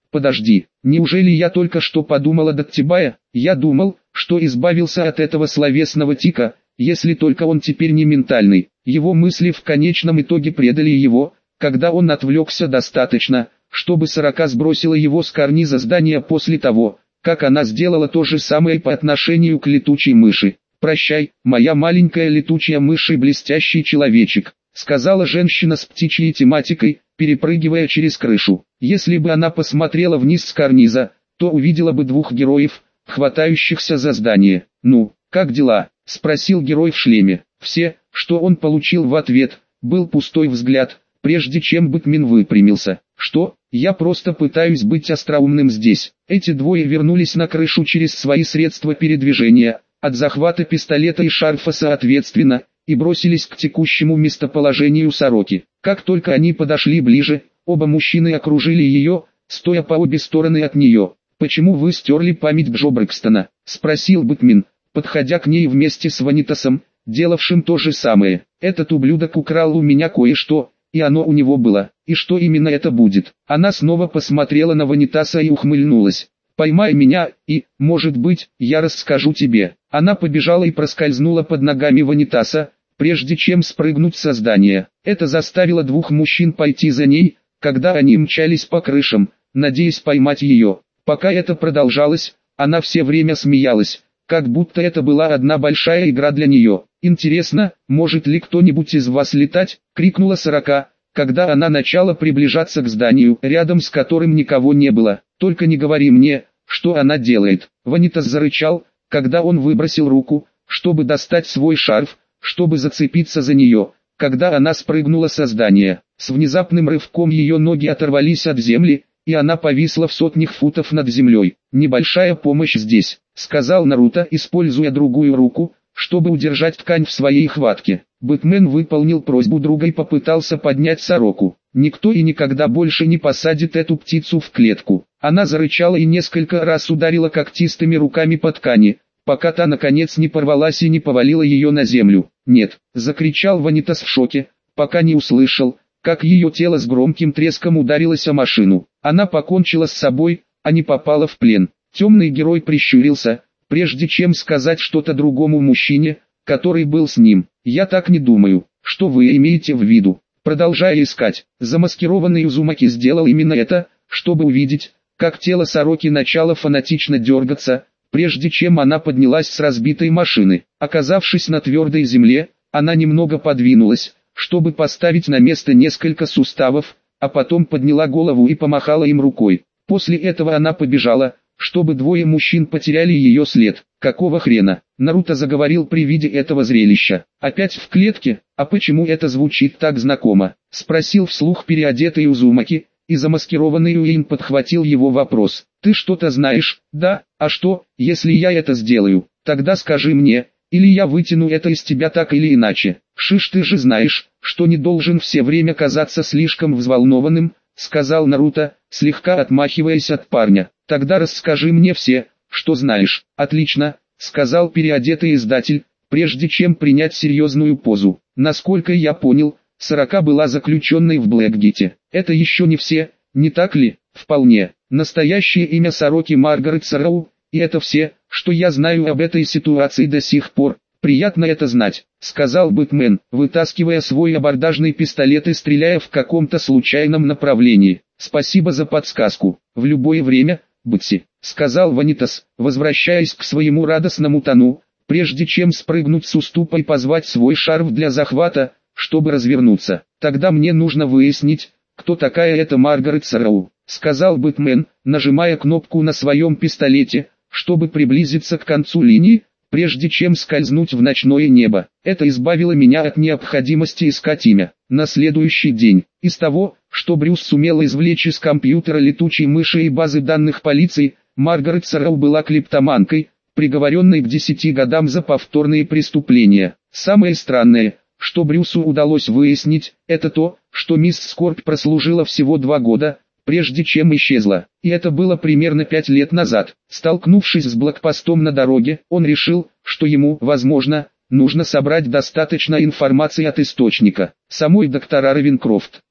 подожди, неужели я только что подумал о Даттибае? Я думал, что избавился от этого словесного тика, если только он теперь не ментальный. Его мысли в конечном итоге предали его, когда он отвлекся достаточно, чтобы сорока сбросила его с карниза здания после того, как она сделала то же самое по отношению к летучей мыши. «Прощай, моя маленькая летучая мышь и блестящий человечек», сказала женщина с птичьей тематикой, перепрыгивая через крышу. Если бы она посмотрела вниз с карниза, то увидела бы двух героев, хватающихся за здание. «Ну, как дела?» – спросил герой в шлеме. Все, что он получил в ответ, был пустой взгляд, прежде чем Бэтмен выпрямился. «Что? Я просто пытаюсь быть остроумным здесь». Эти двое вернулись на крышу через свои средства передвижения, от захвата пистолета и шарфа соответственно, и бросились к текущему местоположению сороки. Как только они подошли ближе, оба мужчины окружили ее, стоя по обе стороны от нее. «Почему вы стерли память Джо Брэкстона?» – спросил Бэтмен, подходя к ней вместе с Ванитасом, делавшим то же самое. «Этот ублюдок украл у меня кое-что, и оно у него было. И что именно это будет?» Она снова посмотрела на Ванитаса и ухмыльнулась. «Поймай меня, и, может быть, я расскажу тебе». Она побежала и проскользнула под ногами Ванитаса, прежде чем спрыгнуть со здания. Это заставило двух мужчин пойти за ней, когда они мчались по крышам, надеясь поймать ее. Пока это продолжалось, она все время смеялась, как будто это была одна большая игра для нее. «Интересно, может ли кто-нибудь из вас летать?» — крикнула сорока, когда она начала приближаться к зданию, рядом с которым никого не было. «Только не говори мне, что она делает». Ванитас зарычал, когда он выбросил руку, чтобы достать свой шарф, чтобы зацепиться за нее, когда она спрыгнула со здания. С внезапным рывком ее ноги оторвались от земли, и она повисла в сотнях футов над землей. «Небольшая помощь здесь», — сказал Наруто, используя другую руку, чтобы удержать ткань в своей хватке. Бэтмен выполнил просьбу друга и попытался поднять сороку. Никто и никогда больше не посадит эту птицу в клетку. Она зарычала и несколько раз ударила когтистыми руками по ткани, пока та наконец не порвалась и не повалила ее на землю. «Нет!» — закричал Ванитас в шоке, пока не услышал, как ее тело с громким треском ударилось о машину. Она покончила с собой, а не попала в плен. Темный герой прищурился, прежде чем сказать что-то другому мужчине, который был с ним. «Я так не думаю. Что вы имеете в виду?» Продолжая искать, замаскированный Узумаки сделал именно это, чтобы увидеть, как тело сороки начало фанатично дергаться, прежде чем она поднялась с разбитой машины. Оказавшись на твердой земле, она немного подвинулась, чтобы поставить на место несколько суставов, а потом подняла голову и помахала им рукой. После этого она побежала, чтобы двое мужчин потеряли ее след. «Какого хрена?» Наруто заговорил при виде этого зрелища. «Опять в клетке? А почему это звучит так знакомо?» Спросил вслух переодетый Узумаки, и замаскированный Уин подхватил его вопрос. «Ты что-то знаешь?» «Да, а что, если я это сделаю? Тогда скажи мне, или я вытяну это из тебя так или иначе». «Шиш, ты же знаешь, что не должен все время казаться слишком взволнованным», сказал Наруто, слегка отмахиваясь от парня. «Тогда расскажи мне все, что знаешь». «Отлично», сказал переодетый издатель, прежде чем принять серьезную позу. «Насколько я понял, сорока была заключенной в Блэкгейте. Это еще не все, не так ли?» «Вполне. Настоящее имя сороки Маргарет Сарроу, и это все, что я знаю об этой ситуации до сих пор. Приятно это знать», сказал Бэтмен, вытаскивая свой абордажный пистолет и стреляя в каком-то случайном направлении. «Спасибо за подсказку. В любое время, Бэтси», сказал Ванитас, возвращаясь к своему радостному тону, прежде чем спрыгнуть с уступа и позвать свой шарф для захвата, чтобы развернуться. «Тогда мне нужно выяснить, кто такая эта Маргарет Сарроу», сказал Бэтмен, нажимая кнопку на своем пистолете, чтобы приблизиться к концу линии, прежде чем скользнуть в ночное небо. Это избавило меня от необходимости искать имя. На следующий день, из того, что Брюс сумел извлечь из компьютера летучей мыши и базы данных полиции, Маргарет Сарроу была клептоманкой, приговоренной к десяти годам за повторные преступления. Самое странное, что Брюсу удалось выяснить, это то, что мисс Скорбь прослужила всего два года, прежде чем исчезла. И это было примерно пять лет назад. Столкнувшись с блокпостом на дороге, он решил, что ему, возможно, нужно собрать достаточно информации от источника. Самой доктора Равенкрофт.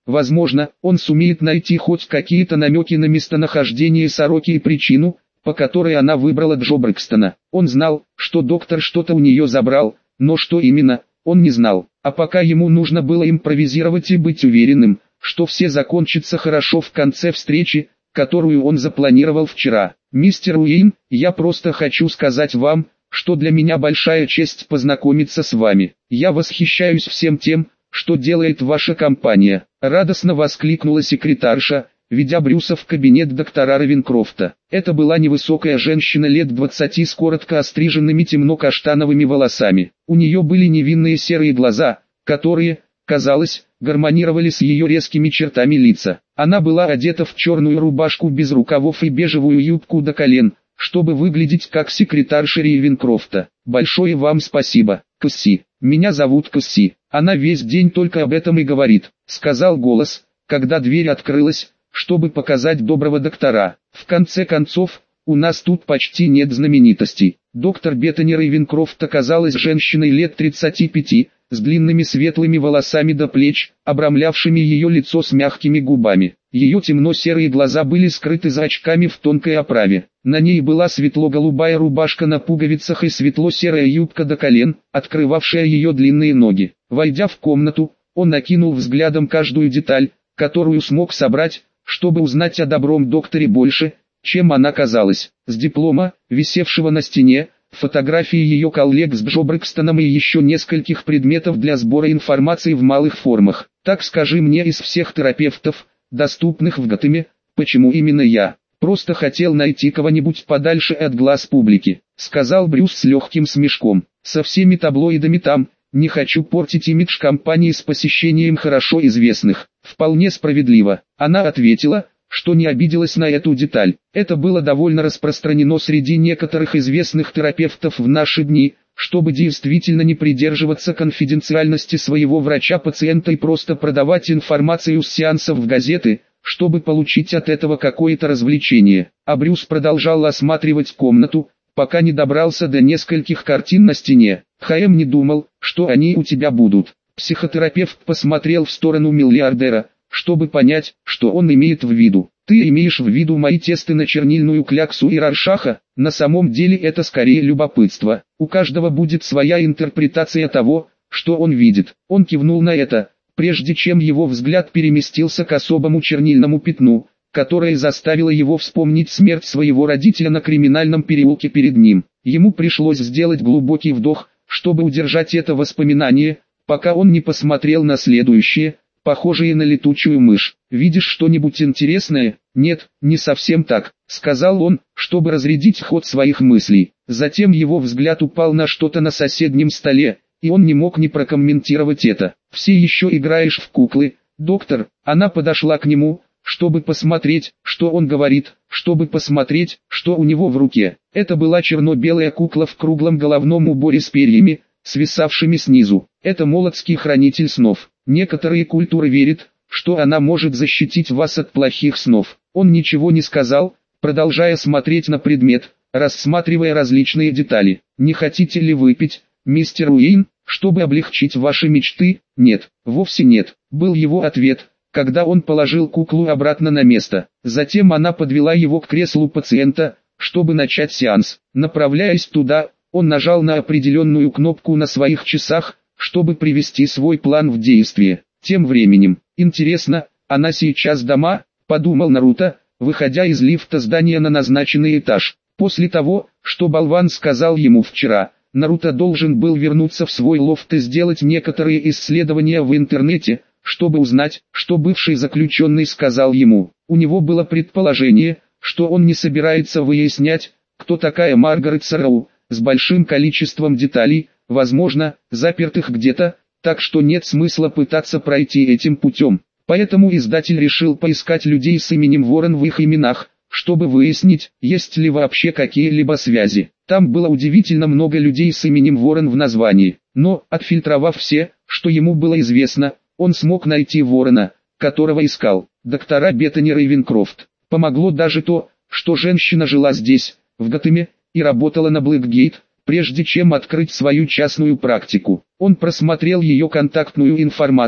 Возможно, он сумеет найти хоть какие-то намеки на местонахождение сороки и причину, по которой она выбрала Джо Брэкстона. Он знал, что доктор что-то у нее забрал, но что именно, он не знал. А пока ему нужно было импровизировать и быть уверенным, что все закончится хорошо в конце встречи, которую он запланировал вчера. «Мистер Уэйн, я просто хочу сказать вам, что для меня большая честь познакомиться с вами. Я восхищаюсь всем тем, что делает ваша компания», — радостно воскликнула секретарша, ведя Брюса в кабинет доктора Равенкрофта. Это была невысокая женщина лет двадцати с коротко остриженными темно-каштановыми волосами. У нее были невинные серые глаза, которые, казалось, гармонировали с ее резкими чертами лица. Она была одета в черную рубашку без рукавов и бежевую юбку до колен, чтобы выглядеть как секретарша Равенкрофта. «Большое вам спасибо, Касси. Меня зовут Касси. Она весь день только об этом и говорит», — сказал голос, когда дверь открылась, чтобы показать доброго доктора. «В конце концов, у нас тут почти нет знаменитостей». Доктор Беттани Равенкрофт оказалась женщиной лет тридцати пяти, с длинными светлыми волосами до плеч, обрамлявшими ее лицо с мягкими губами. Ее темно-серые глаза были скрыты за очками в тонкой оправе. На ней была светло-голубая рубашка на пуговицах и светло-серая юбка до колен, открывавшая ее длинные ноги. Войдя в комнату, он окинул взглядом каждую деталь, которую смог собрать, чтобы узнать о добром докторе больше, чем она казалась. С диплома, висевшего на стене, фотографии ее коллег с Джо Брэкстоном и еще нескольких предметов для сбора информации в малых формах. «Так скажи мне, из всех терапевтов, доступных в Готэме, почему именно я? Просто хотел найти кого-нибудь подальше от глаз публики», — сказал Брюс с легким смешком. «Со всеми таблоидами там, не хочу портить имидж компании с посещением хорошо известных». «Вполне справедливо», — она ответила, что не обиделась на эту деталь. Это было довольно распространено среди некоторых известных терапевтов в наши дни, чтобы действительно не придерживаться конфиденциальности своего врача-пациента и просто продавать информацию с сеансов в газеты, чтобы получить от этого какое-то развлечение. А Брюс продолжал осматривать комнату, пока не добрался до нескольких картин на стене. «Хэм не думал, что они у тебя будут». Психотерапевт посмотрел в сторону миллиардера, чтобы понять, что он имеет в виду. «Ты имеешь в виду мои тесты на чернильную кляксу и Роршаха? На самом деле это скорее любопытство. У каждого будет своя интерпретация того, что он видит». Он кивнул на это, прежде чем его взгляд переместился к особому чернильному пятну, которое заставило его вспомнить смерть своего родителя на Криминальном переулке перед ним. Ему пришлось сделать глубокий вдох, чтобы удержать это воспоминание, пока он не посмотрел на следующее, похожее на летучую мышь. «Видишь что-нибудь интересное?» «Нет, не совсем так», — сказал он, чтобы разрядить ход своих мыслей. Затем его взгляд упал на что-то на соседнем столе, и он не мог не прокомментировать это. «Все еще играешь в куклы, доктор?» Она подошла к нему, чтобы посмотреть, что он говорит, чтобы посмотреть, что у него в руке. Это была черно-белая кукла в круглом головном уборе с перьями, свисавшими снизу. Это молодский хранитель снов. Некоторые культуры верят, что она может защитить вас от плохих снов. Он ничего не сказал, продолжая смотреть на предмет, рассматривая различные детали. «Не хотите ли выпить, мистер Уэйн, чтобы облегчить ваши мечты?» «Нет, вовсе нет», был его ответ, когда он положил куклу обратно на место. Затем она подвела его к креслу пациента, чтобы начать сеанс. Направляясь туда, он нажал на определенную кнопку на своих часах, чтобы привести свой план в действие. Тем временем, интересно, она сейчас дома, подумал Наруто, выходя из лифта здания на назначенный этаж. После того, что болван сказал ему вчера, Наруто должен был вернуться в свой лофт и сделать некоторые исследования в интернете, чтобы узнать, что бывший заключенный сказал ему. У него было предположение, что он не собирается выяснять, кто такая Маргарет Сарроу, с большим количеством деталей, возможно, запертых где-то, так что нет смысла пытаться пройти этим путем. Поэтому издатель решил поискать людей с именем Ворон в их именах, чтобы выяснить, есть ли вообще какие-либо связи. Там было удивительно много людей с именем Ворон в названии, но, отфильтровав все, что ему было известно, он смог найти Ворона, которого искал. Доктора Беттани Равенкрофт. Помогло даже то, что женщина жила здесь, в Готэме, и работала на Блэкгейт, прежде чем открыть свою частную практику. Он просмотрел ее контактную информацию,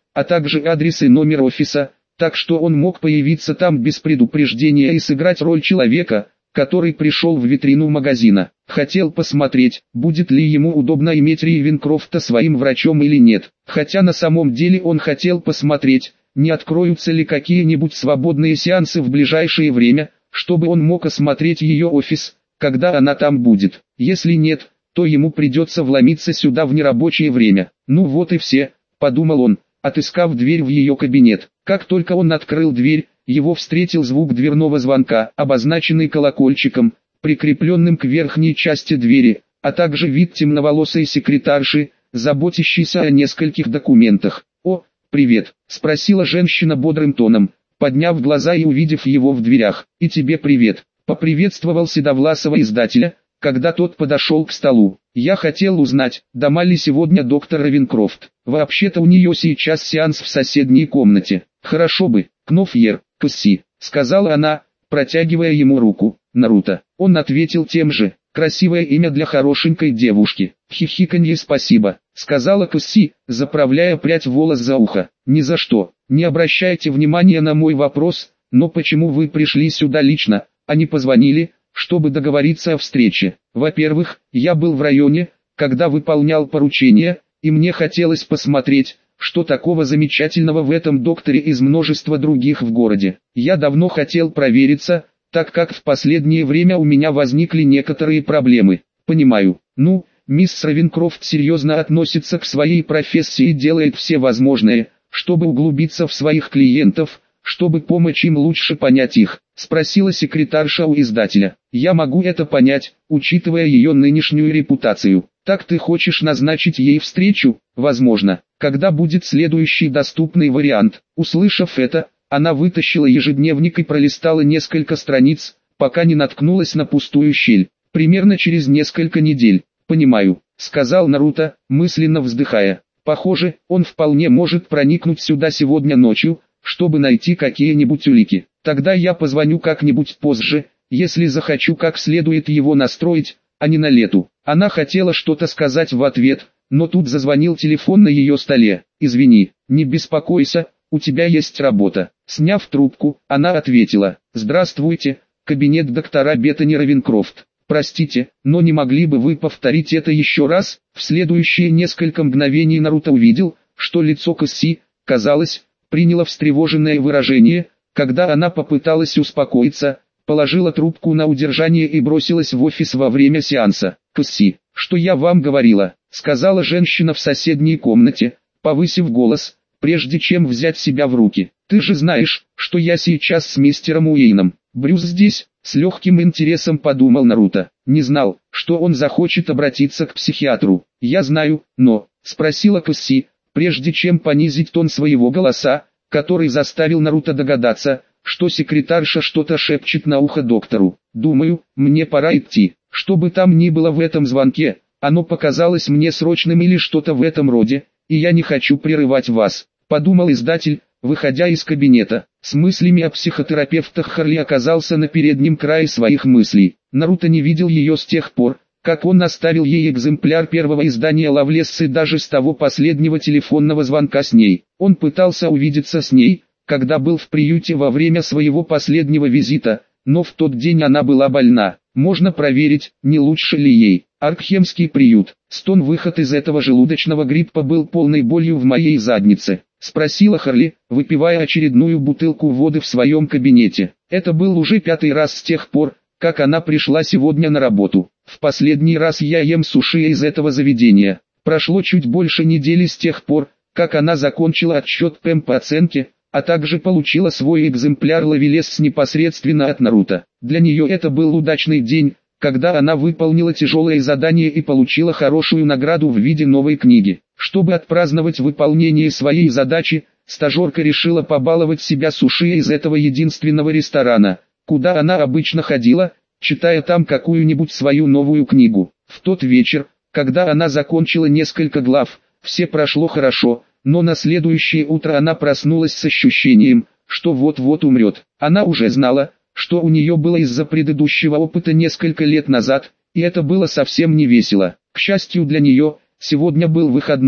а также адрес и номер офиса, так что он мог появиться там без предупреждения и сыграть роль человека, который пришел в витрину магазина. Хотел посмотреть, будет ли ему удобно иметь Рейвенкрофта своим врачом или нет. Хотя на самом деле он хотел посмотреть, не откроются ли какие-нибудь свободные сеансы в ближайшее время, чтобы он мог осмотреть ее офис, когда она там будет. Если нет, то ему придется вломиться сюда в нерабочее время. Ну вот и все, подумал он, отыскав дверь в ее кабинет. Как только он открыл дверь, его встретил звук дверного звонка, обозначенный колокольчиком, прикрепленным к верхней части двери, а также вид темноволосой секретарши, заботящейся о нескольких документах. «О, привет», — спросила женщина бодрым тоном, подняв глаза и увидев его в дверях. «И тебе привет», — поприветствовал седовласого издателя, когда тот подошел к столу. «Я хотел узнать, дома ли сегодня доктор Рейвенкрофт. Вообще-то у нее сейчас сеанс в соседней комнате». «Хорошо бы, Кнофьер, Касси», — сказала она, протягивая ему руку. «Наруто». Он ответил тем же. «Красивое имя для хорошенькой девушки». «Хихиканье спасибо», — сказала Касси, заправляя прядь волос за ухо. «Ни за что. Не обращайте внимания на мой вопрос, но почему вы пришли сюда лично, а не позвонили, чтобы договориться о встрече?» «Во-первых, я был в районе, когда выполнял поручение, и мне хотелось посмотреть, что такого замечательного в этом докторе из множества других в городе. Я давно хотел провериться, так как в последнее время у меня возникли некоторые проблемы. Понимаю. Ну, мисс Рейвенкрофт серьезно относится к своей профессии и делает все возможное, чтобы углубиться в своих клиентов, чтобы помочь им лучше понять их», — спросила секретарша у издателя. «Я могу это понять, учитывая ее нынешнюю репутацию. Так ты хочешь назначить ей встречу? Возможно. Когда будет следующий доступный вариант?» Услышав это, она вытащила ежедневник и пролистала несколько страниц, пока не наткнулась на пустую щель. «Примерно через несколько недель». «Понимаю», — сказал Наруто, мысленно вздыхая. «Похоже, он вполне может проникнуть сюда сегодня ночью, чтобы найти какие-нибудь улики. Тогда я позвоню как-нибудь позже, если захочу как следует его настроить, а не на лету». Она хотела что-то сказать в ответ, но тут зазвонил телефон на ее столе. «Извини, не беспокойся, у тебя есть работа». Сняв трубку, она ответила: «Здравствуйте, кабинет доктора Беттани Рейвенкрофт. Простите, но не могли бы вы повторить это еще раз?» В следующие несколько мгновений Наруто увидел, что лицо Касси, казалось, приняло встревоженное выражение, когда она попыталась успокоиться, положила трубку на удержание и бросилась в офис во время сеанса. «Касси, что я вам говорила?» — сказала женщина в соседней комнате, повысив голос, прежде чем взять себя в руки. «Ты же знаешь, что я сейчас с мистером Уэйном. Брюс здесь?» — с легким интересом подумал Наруто. Не знал, что он захочет обратиться к психиатру. «Я знаю, но...» — спросила Касси, прежде чем понизить тон своего голоса, который заставил Наруто догадаться, что секретарша что-то шепчет на ухо доктору. «Думаю, мне пора идти. Что бы там ни было в этом звонке, оно показалось мне срочным или что-то в этом роде, и я не хочу прерывать вас», — подумал издатель, выходя из кабинета. С мыслями о психотерапевтах Харли оказался на переднем крае своих мыслей. Наруто не видел ее с тех пор, как он оставил ей экземпляр первого издания Лавлессы, даже с того последнего телефонного звонка с ней. Он пытался увидеться с ней, когда был в приюте во время своего последнего визита, но в тот день она была больна. Можно проверить, не лучше ли ей. Аркхемский приют. Стон: «Выход из этого желудочного гриппа был полной болью в моей заднице», — спросила Харли, выпивая очередную бутылку воды в своем кабинете. Это был уже пятый раз с тех пор, как она пришла сегодня на работу. «В последний раз я ем суши из этого заведения. Прошло чуть больше недели с тех пор, как она закончила отсчет ПЭМ по оценке, а также получила свой экземпляр Лавелесс непосредственно от Наруто. Для нее это был удачный день, когда она выполнила тяжелое задание и получила хорошую награду в виде новой книги. Чтобы отпраздновать выполнение своей задачи, стажерка решила побаловать себя суши из этого единственного ресторана, куда она обычно ходила, читая там какую-нибудь свою новую книгу. В тот вечер, когда она закончила несколько глав, все прошло хорошо, но на следующее утро она проснулась с ощущением, что вот-вот умрет. Она уже знала, что у нее было из-за предыдущего опыта несколько лет назад, и это было совсем не весело. К счастью для нее, сегодня был выходной,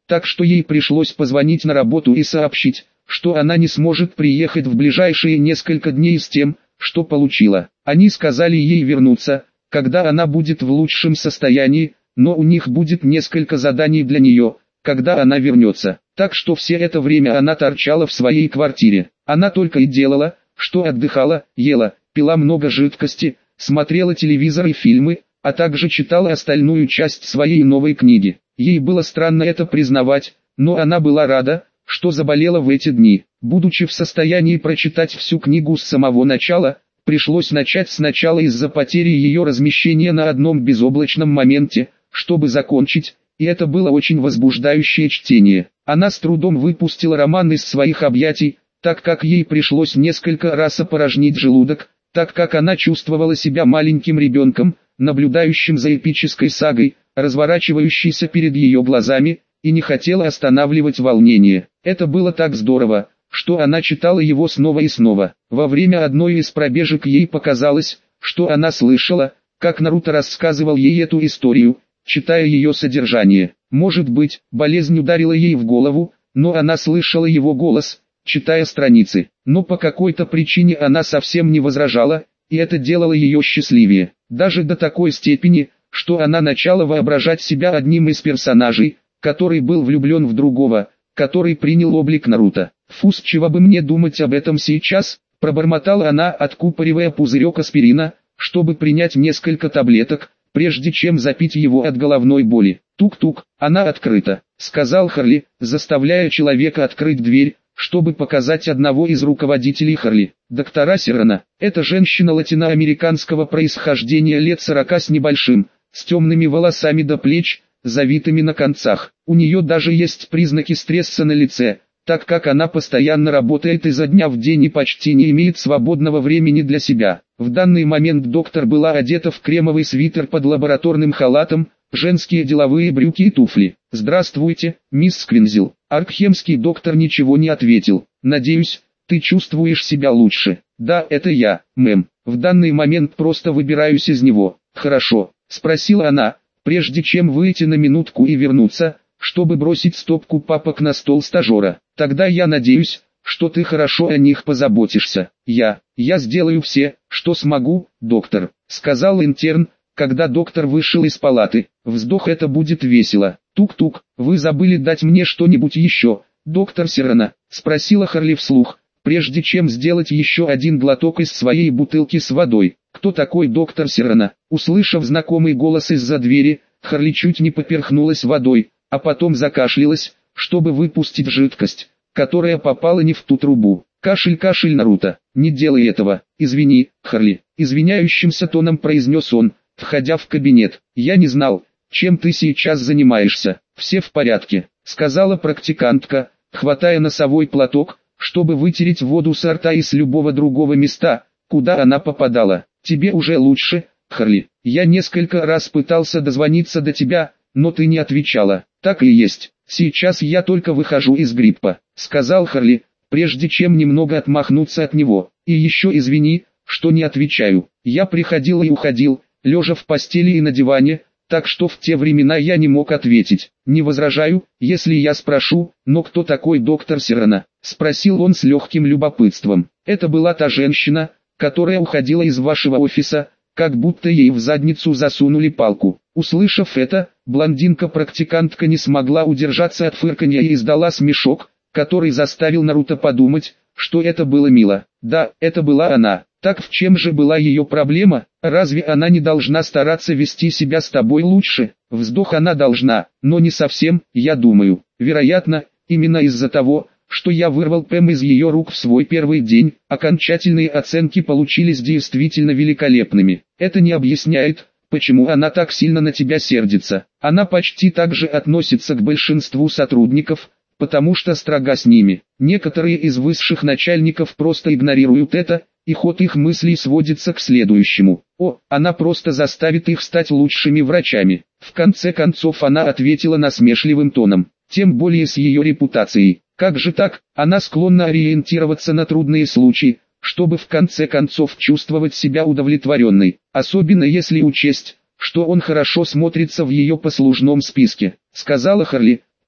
так что ей пришлось позвонить на работу и сообщить, что она не сможет приехать в ближайшие несколько дней с тем, что получила. Они сказали ей вернуться, когда она будет в лучшем состоянии, но у них будет несколько заданий для нее, когда она вернется. Так что все это время она торчала в своей квартире. Она только и делала, что отдыхала, ела, пила много жидкости, смотрела телевизор и фильмы, а также читала остальную часть своей новой книги. Ей было странно это признавать, но она была рада, что заболела в эти дни. Будучи в состоянии прочитать всю книгу с самого начала, пришлось начать сначала из-за потери ее размещения на одном безоблачном моменте, чтобы закончить, и это было очень возбуждающее чтение. Она с трудом выпустила роман из своих объятий, так как ей пришлось несколько раз опорожнить желудок, так как она чувствовала себя маленьким ребенком, наблюдающим за эпической сагой, разворачивающейся перед ее глазами, и не хотела останавливать волнение. Это было так здорово, что она читала его снова и снова. Во время одной из пробежек ей показалось, что она слышала, как Наруто рассказывал ей эту историю, читая ее содержание. Может быть, болезнь ударила ей в голову, но она слышала его голос, читая страницы. Но по какой-то причине она совсем не возражала, и это делало ее счастливее. Даже до такой степени, что она начала воображать себя одним из персонажей, который был влюблен в другого, который принял облик Наруто. «Фу, с чего бы мне думать об этом сейчас?» – пробормотала она, откупоривая пузырек аспирина, чтобы принять несколько таблеток, прежде чем запить его от головной боли. «Тук-тук, она открыта», – сказал Харли, заставляя человека открыть дверь, чтобы показать одного из руководителей Харли. Доктора Серрана. Это женщина латиноамериканского происхождения лет сорока с небольшим, с темными волосами до плеч, завитыми на концах. У нее даже есть признаки стресса на лице, так как она постоянно работает изо дня в день и почти не имеет свободного времени для себя. В данный момент доктор была одета в кремовый свитер под лабораторным халатом, женские деловые брюки и туфли. «Здравствуйте, мисс Сквинзил». Аркхемский доктор ничего не ответил. «Надеюсь, ты чувствуешь себя лучше?» «Да, это я, мэм. В данный момент просто выбираюсь из него». «Хорошо», — спросила она, прежде чем выйти на минутку и вернуться, чтобы бросить стопку папок на стол стажера. «Тогда я надеюсь, что ты хорошо о них позаботишься». «Я, я сделаю все, что смогу, доктор», — сказал интерн, когда доктор вышел из палаты. Вздох, это будет весело. «Тук-тук, вы забыли дать мне что-нибудь еще, доктор Серрана?» — спросила Харли вслух, прежде чем сделать еще один глоток из своей бутылки с водой. «Кто такой доктор Серрана?» Услышав знакомый голос из-за двери, Харли чуть не поперхнулась водой, а потом закашлялась, чтобы выпустить жидкость, которая попала не в ту трубу. «Кашель-кашель, Наруто, не делай этого, извини, Харли», — извиняющимся тоном произнес он, входя в кабинет. «Я не знал, чем ты сейчас занимаешься». «Все в порядке», — сказала практикантка, хватая носовой платок, чтобы вытереть воду со рта и с любого другого места, куда она попадала. «Тебе уже лучше, Харли? Я несколько раз пытался дозвониться до тебя, но ты не отвечала». «Так и есть. Сейчас я только выхожу из гриппа», — сказал Харли, прежде чем немного отмахнуться от него. «И еще извини, что не отвечаю. Я приходил и уходил, лежа в постели и на диване, так что в те времена я не мог ответить. Не возражаю, если я спрошу, но кто такой доктор Серрана?» — спросил он с легким любопытством. «Это была та женщина, которая уходила из вашего офиса, как будто ей в задницу засунули палку». Услышав это, блондинка-практикантка не смогла удержаться от фырканья и издала смешок, который заставил Наруто подумать, что это было мило. Да, это была она. Так в чем же была ее проблема? Разве она не должна стараться вести себя с тобой лучше? Вздох, она должна, но не совсем, я думаю. Вероятно, именно из-за того, что я вырвал Пэм из ее рук в свой первый день, окончательные оценки получились действительно великолепными. Это не объясняет, почему она так сильно на тебя сердится. Она почти так же относится к большинству сотрудников, потому что строга с ними. Некоторые из высших начальников просто игнорируют это, и ход их мыслей сводится к следующему: «О, она просто заставит их стать лучшими врачами». В конце концов она ответила насмешливым тоном: «Тем более с ее репутацией. Как же так? Она склонна ориентироваться на трудные случаи, чтобы в конце концов чувствовать себя удовлетворенной, особенно если учесть, что он хорошо смотрится в ее послужном списке», — сказала Харли,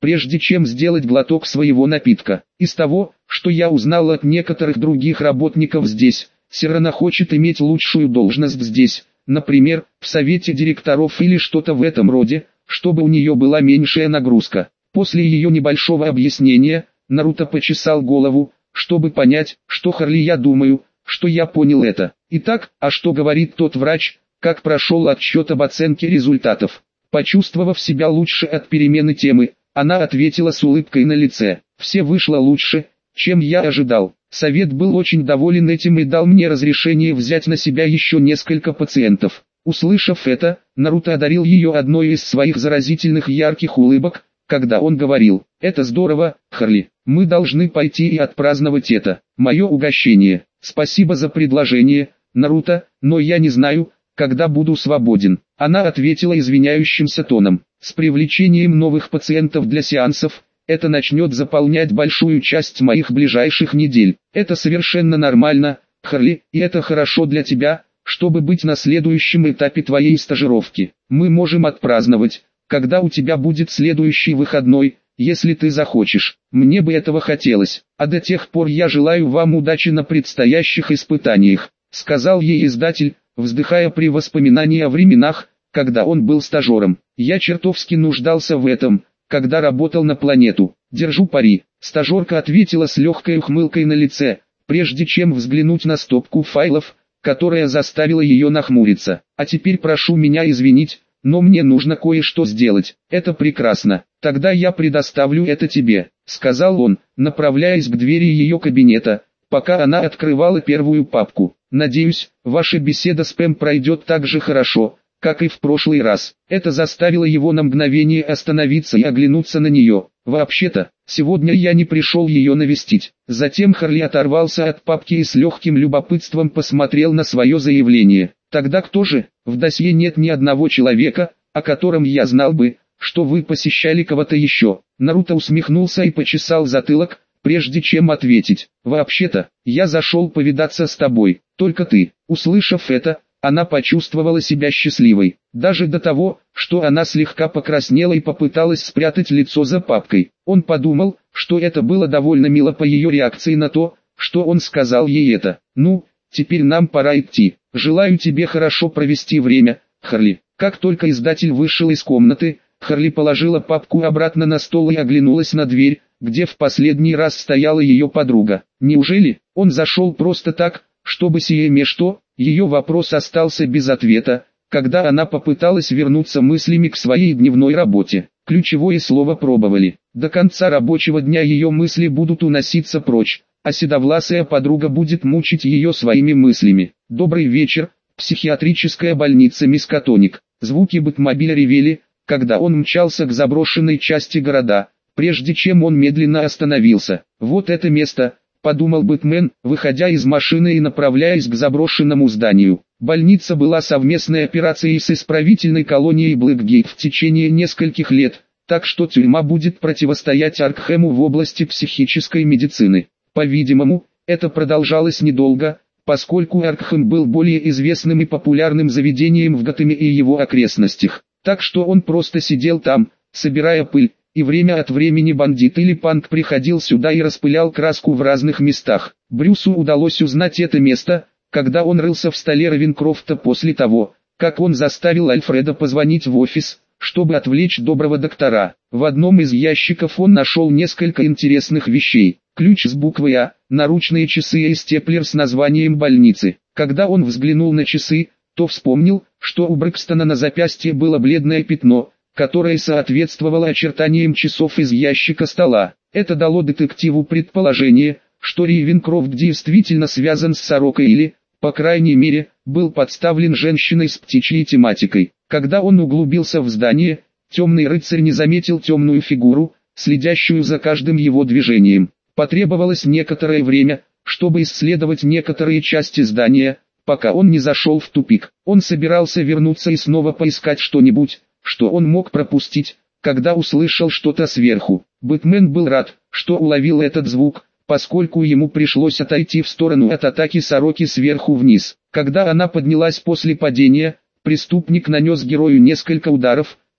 прежде чем сделать глоток своего напитка. Из того, что я узнал от некоторых других работников здесь, Сирена хочет иметь лучшую должность здесь, например, в совете директоров или что-то в этом роде, чтобы у нее была меньшая нагрузка. После ее небольшого объяснения, Наруто почесал голову, чтобы понять, что Харли, я думаю, что я понял это. Итак, а что говорит тот врач, как прошел отчет об оценке результатов? Почувствовав себя лучше от перемены темы, она ответила с улыбкой на лице: все вышло лучше, чем я ожидал. Совет был очень доволен этим и дал мне разрешение взять на себя еще несколько пациентов. Услышав это, Наруто одарил ее одной из своих заразительных ярких улыбок, когда он говорил: это здорово, Харли, мы должны пойти и отпраздновать это, мое угощение. Спасибо за предложение, Наруто, но я не знаю, когда буду свободен. Она ответила извиняющимся тоном: с привлечением новых пациентов для сеансов, это начнет заполнять большую часть моих ближайших недель. Это совершенно нормально, Харли, и это хорошо для тебя, чтобы быть на следующем этапе твоей стажировки. Мы можем отпраздновать, когда у тебя будет следующий выходной, если ты захочешь. Мне бы этого хотелось, а до тех пор я желаю вам удачи на предстоящих испытаниях, сказал ей издатель, вздыхая при воспоминании о временах, когда он был стажером. Я чертовски нуждался в этом, когда работал на планету. Держу пари. Стажерка ответила с легкой ухмылкой на лице, прежде чем взглянуть на стопку файлов, которая заставила ее нахмуриться. А теперь прошу меня извинить, но мне нужно кое-что сделать. Это прекрасно. Тогда я предоставлю это тебе, сказал он, направляясь к двери ее кабинета, пока она открывала первую папку. Надеюсь, ваша беседа с Пэм пройдет так же хорошо, как и в прошлый раз. Это заставило его на мгновение остановиться и оглянуться на нее. Вообще-то, сегодня я не пришел ее навестить. Затем Харли оторвался от папки и с легким любопытством посмотрел на свое заявление. Тогда кто же? В досье нет ни одного человека, о котором я знал бы, что вы посещали кого-то еще. Наруто усмехнулся и почесал затылок, прежде чем ответить. Вообще-то, я зашел повидаться с тобой, только ты. Услышав это, она почувствовала себя счастливой, даже до того, что она слегка покраснела и попыталась спрятать лицо за папкой. Он подумал, что это было довольно мило по ее реакции на то, что он сказал ей это. Ну, теперь нам пора идти. Желаю тебе хорошо провести время, Харли. Как только издатель вышел из комнаты, Харли положила папку обратно на стол и оглянулась на дверь, где в последний раз стояла ее подруга. Неужели он зашел просто так, чтобы сие что? Ее вопрос остался без ответа, когда она попыталась вернуться мыслями к своей дневной работе. Ключевое слово пробовали. До конца рабочего дня ее мысли будут уноситься прочь, а седовласая подруга будет мучить ее своими мыслями. Добрый вечер, психиатрическая больница Мискатоник. Звуки бэтмобиля ревели, когда он мчался к заброшенной части города, прежде чем он медленно остановился. Вот это место, подумал Бэтмен, выходя из машины и направляясь к заброшенному зданию. Больница была совместной операцией с исправительной колонией Блэкгейт в течение нескольких лет, так что тюрьма будет противостоять Аркхэму в области психической медицины. По-видимому, это продолжалось недолго, поскольку Аркхэм был более известным и популярным заведением в Готэме и его окрестностях. Так что он просто сидел там, собирая пыль, и время от времени бандит или панк приходил сюда и распылял краску в разных местах. Брюсу удалось узнать это место, когда он рылся в столе Равенкрофта после того, как он заставил Альфреда позвонить в офис, чтобы отвлечь доброго доктора. В одном из ящиков он нашел несколько интересных вещей. Ключ с буквой А, наручные часы и степлер с названием больницы. Когда он взглянул на часы, то вспомнил, что у Брэкстона на запястье было бледное пятно, которое соответствовало очертаниям часов из ящика стола. Это дало детективу предположение, что Рейвенкрофт действительно связан с сорокой или, по крайней мере, был подставлен женщиной с птичьей тематикой. Когда он углубился в здание, темный рыцарь не заметил темную фигуру, следящую за каждым его движением. Потребовалось некоторое время, чтобы исследовать некоторые части здания, пока он не зашел в тупик. Он собирался вернуться и снова поискать что-нибудь, что он мог пропустить, когда услышал что-то сверху. Бэтмен был рад, что уловил этот звук, поскольку ему пришлось отойти в сторону от атаки сороки сверху вниз. Когда она поднялась после падения, преступник нанес герою несколько ударов,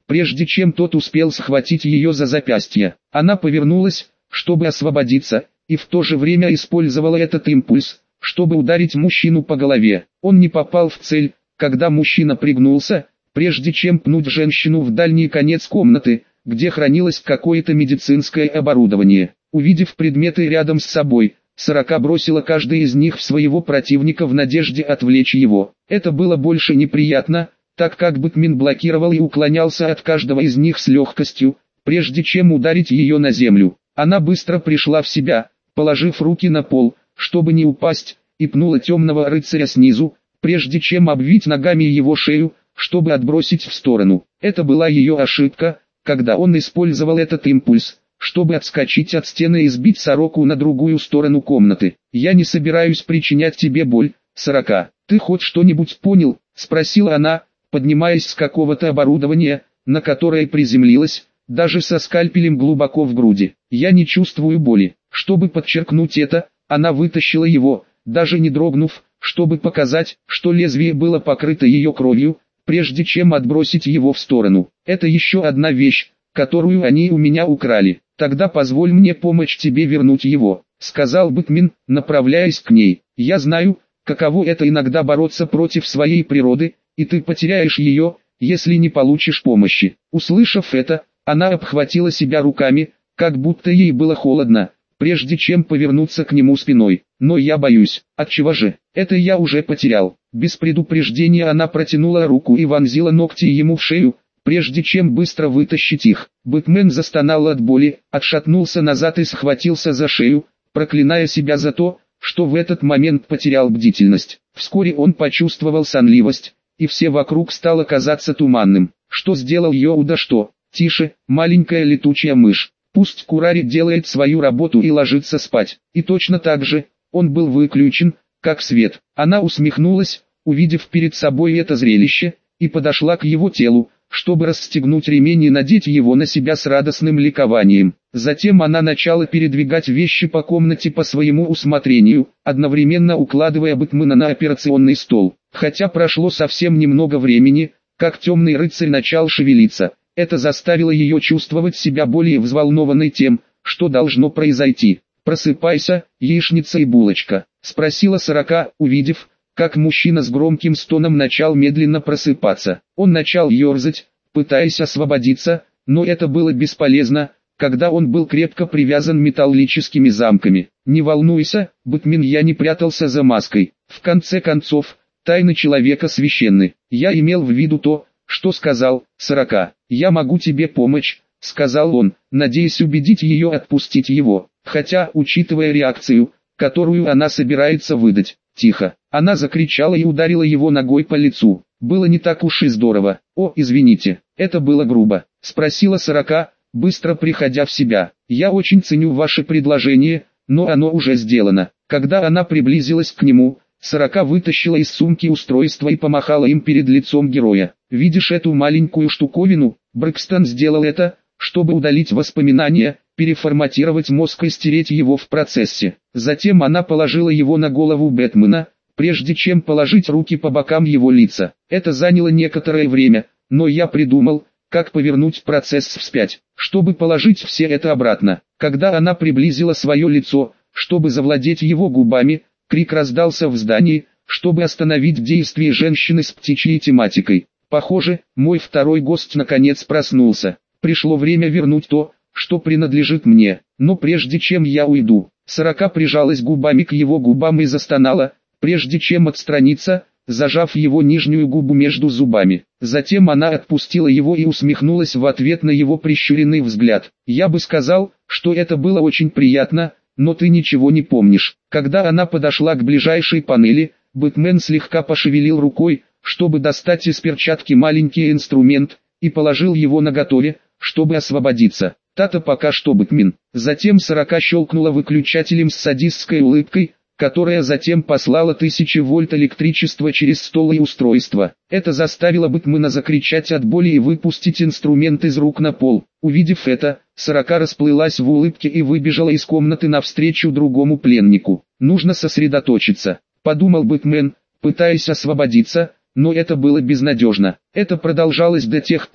прежде чем тот успел схватить ее за запястье. Она повернулась, чтобы освободиться, и в то же время использовала этот импульс, чтобы ударить мужчину по голове. Он не попал в цель, когда мужчина пригнулся, прежде чем пнуть женщину в дальний конец комнаты, где хранилось какое-то медицинское оборудование. Увидев предметы рядом с собой, Сорока бросила каждый из них в своего противника в надежде отвлечь его. Это было больше неприятно, так как Бэтмен блокировал и уклонялся от каждого из них с легкостью, прежде чем ударить ее на землю. Она быстро пришла в себя, положив руки на пол, чтобы не упасть, и пнула темного рыцаря снизу, прежде чем обвить ногами его шею, чтобы отбросить в сторону. Это была ее ошибка, когда он использовал этот импульс, чтобы отскочить от стены и сбить Сороку на другую сторону комнаты. «Я не собираюсь причинять тебе боль, Сорока. Ты хоть что-нибудь понял?» — спросила она, поднимаясь с какого-то оборудования, на которое приземлилась, даже со скальпелем глубоко в груди. «Я не чувствую боли». Чтобы подчеркнуть это, она вытащила его, даже не дрогнув, чтобы показать, что лезвие было покрыто ее кровью, прежде чем отбросить его в сторону. «Это еще одна вещь, которую они у меня украли. Тогда позволь мне помочь тебе вернуть его», — сказал Бэтмен, направляясь к ней. «Я знаю, каково это иногда бороться против своей природы, и ты потеряешь ее, если не получишь помощи». Услышав это, она обхватила себя руками, как будто ей было холодно, прежде чем повернуться к нему спиной. «Но я боюсь». «Отчего же? Это я уже потерял». Без предупреждения она протянула руку и вонзила ногти ему в шею, прежде чем быстро вытащить их. Бэтмен застонал от боли, отшатнулся назад и схватился за шею, проклиная себя за то, что в этот момент потерял бдительность. Вскоре он почувствовал сонливость, и все вокруг стало казаться туманным. Что сделал Йоуда? Что? Тише, маленькая летучая мышь. Пусть Курари делает свою работу и ложится спать. И точно так же, он был выключен, как свет. Она усмехнулась, увидев перед собой это зрелище, и подошла к его телу, чтобы расстегнуть ремень и надеть его на себя с радостным ликованием. Затем она начала передвигать вещи по комнате по своему усмотрению, одновременно укладывая Бэтмена на операционный стол. Хотя прошло совсем немного времени, как темный рыцарь начал шевелиться, это заставило ее чувствовать себя более взволнованной тем, что должно произойти. «Просыпайся, яичница и булочка», — спросила Сорока, увидев, как мужчина с громким стоном начал медленно просыпаться. Он начал ерзать, пытаясь освободиться, но это было бесполезно, когда он был крепко привязан металлическими замками. «Не волнуйся, Бэтмен, я не прятался за маской. В конце концов, тайны человека священны. Я имел в виду то, что сказал, Сорока. Я могу тебе помочь», — сказал он, надеясь убедить ее отпустить его, хотя, учитывая реакцию, которую она собирается выдать. «Тихо!» Она закричала и ударила его ногой по лицу. Было не так уж и здорово. «О, извините, это было грубо», — спросила Сорока, быстро приходя в себя. «Я очень ценю ваше предложение, но оно уже сделано». Когда она приблизилась к нему, Сорока вытащила из сумки устройство и помахала им перед лицом героя. «Видишь эту маленькую штуковину? Брэкстон сделал это, чтобы удалить воспоминания, переформатировать мозг и стереть его в процессе». Затем она положила его на голову Бэтмена, прежде чем положить руки по бокам его лица. Это заняло некоторое время, но я придумал, как повернуть процесс вспять, чтобы положить все это обратно. Когда она приблизила свое лицо, чтобы завладеть его губами, крик раздался в здании, чтобы остановить действие женщины с птичьей тематикой. Похоже, мой второй гость наконец проснулся. Пришло время вернуть то, что принадлежит мне. Но прежде чем я уйду, Сорока прижалась губами к его губам и застонала, прежде чем отстраниться, зажав его нижнюю губу между зубами. Затем она отпустила его и усмехнулась в ответ на его прищуренный взгляд. «Я бы сказал, что это было очень приятно, но ты ничего не помнишь». Когда она подошла к ближайшей панели, Бэтмен слегка пошевелил рукой, чтобы достать из перчатки маленький инструмент, и положил его наготове, чтобы освободиться. «Та-то пока что, Бэтмен». Затем Сорока щелкнула выключателем с садистской улыбкой, которая затем послала тысячи вольт электричества через стол и устройство. Это заставило Бэтмена закричать от боли и выпустить инструмент из рук на пол. Увидев это, Сорока расплылась в улыбке и выбежала из комнаты навстречу другому пленнику. «Нужно сосредоточиться», — подумал Бэтмен, пытаясь освободиться, но это было безнадежно. Это продолжалось до тех пор,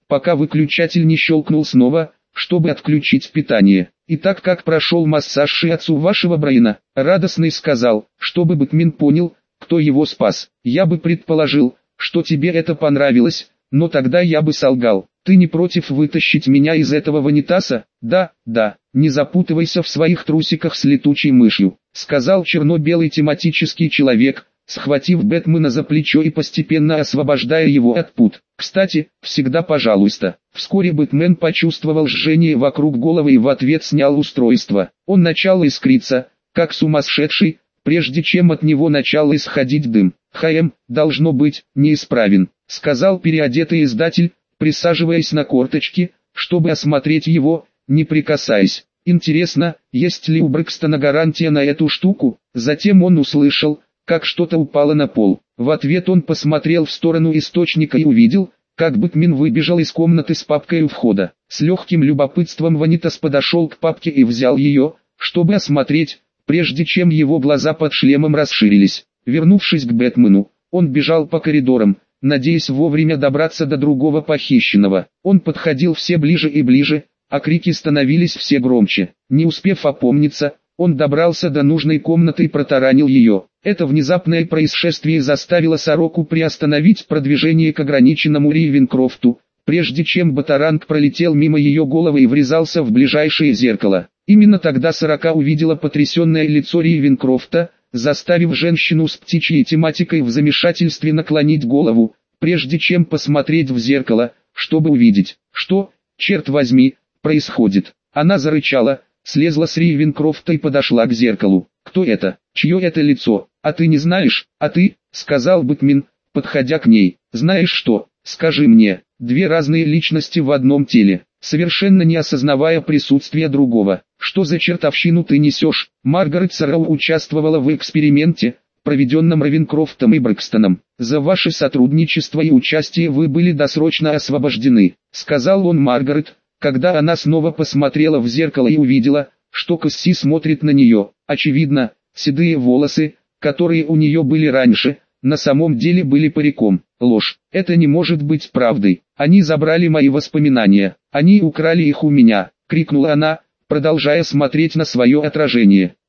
пока выключатель не щелкнул снова, чтобы отключить питание. «Итак, как прошел массаж шиатсу вашего Брайана?» Радостный сказал, чтобы Бэтмен понял, кто его спас. «Я бы предположил, что тебе это понравилось, но тогда я бы солгал. Ты не против вытащить меня из этого ванитаса?» «Да, да, не запутывайся в своих трусиках с летучей мышью», сказал черно-белый тематический человек, схватив Бэтмена за плечо и постепенно освобождая его от пут. «Кстати, всегда пожалуйста». Вскоре Бэтмен почувствовал жжение вокруг головы и в ответ снял устройство. Он начал искриться, как сумасшедший, прежде чем от него начал исходить дым. «ХМ, должно быть, неисправен», сказал переодетый издатель, присаживаясь на корточки, чтобы осмотреть его, не прикасаясь. «Интересно, есть ли у Брэкстона гарантия на эту штуку?» Затем он услышал, как что-то упало на пол. В ответ он посмотрел в сторону источника и увидел, как Бэтмен выбежал из комнаты с папкой у входа. С легким любопытством Ванитас подошел к папке и взял ее, чтобы осмотреть, прежде чем его глаза под шлемом расширились. Вернувшись к Бэтмену, он бежал по коридорам, надеясь вовремя добраться до другого похищенного. Он подходил все ближе и ближе, а крики становились все громче. Не успев опомниться, он добрался до нужной комнаты и протаранил ее. Это внезапное происшествие заставило Сороку приостановить продвижение к ограниченному Рейвенкрофту, прежде чем батаранг пролетел мимо ее головы и врезался в ближайшее зеркало. Именно тогда Сорока увидела потрясенное лицо Рейвенкрофта, заставив женщину с птичьей тематикой в замешательстве наклонить голову, прежде чем посмотреть в зеркало, чтобы увидеть, что, черт возьми, происходит. Она зарычала, слезла с Рейвенкрофта и подошла к зеркалу. «Кто это? Чье это лицо? А ты не знаешь? А ты?» — сказал Бэтмен, подходя к ней. «Знаешь что? Скажи мне, две разные личности в одном теле, совершенно не осознавая присутствия другого. Что за чертовщину ты несешь?» Маргарет Сарроу участвовала в эксперименте, проведенном Рейвенкрофтом и Брэкстоном. «За ваше сотрудничество и участие вы были досрочно освобождены», — сказал он Маргарет, когда она снова посмотрела в зеркало и увидела, что Касси смотрит на нее. Очевидно, седые волосы, которые у нее были раньше, на самом деле были париком. «Ложь, это не может быть правдой. Они забрали мои воспоминания, они украли их у меня», — крикнула она, продолжая смотреть на свое отражение.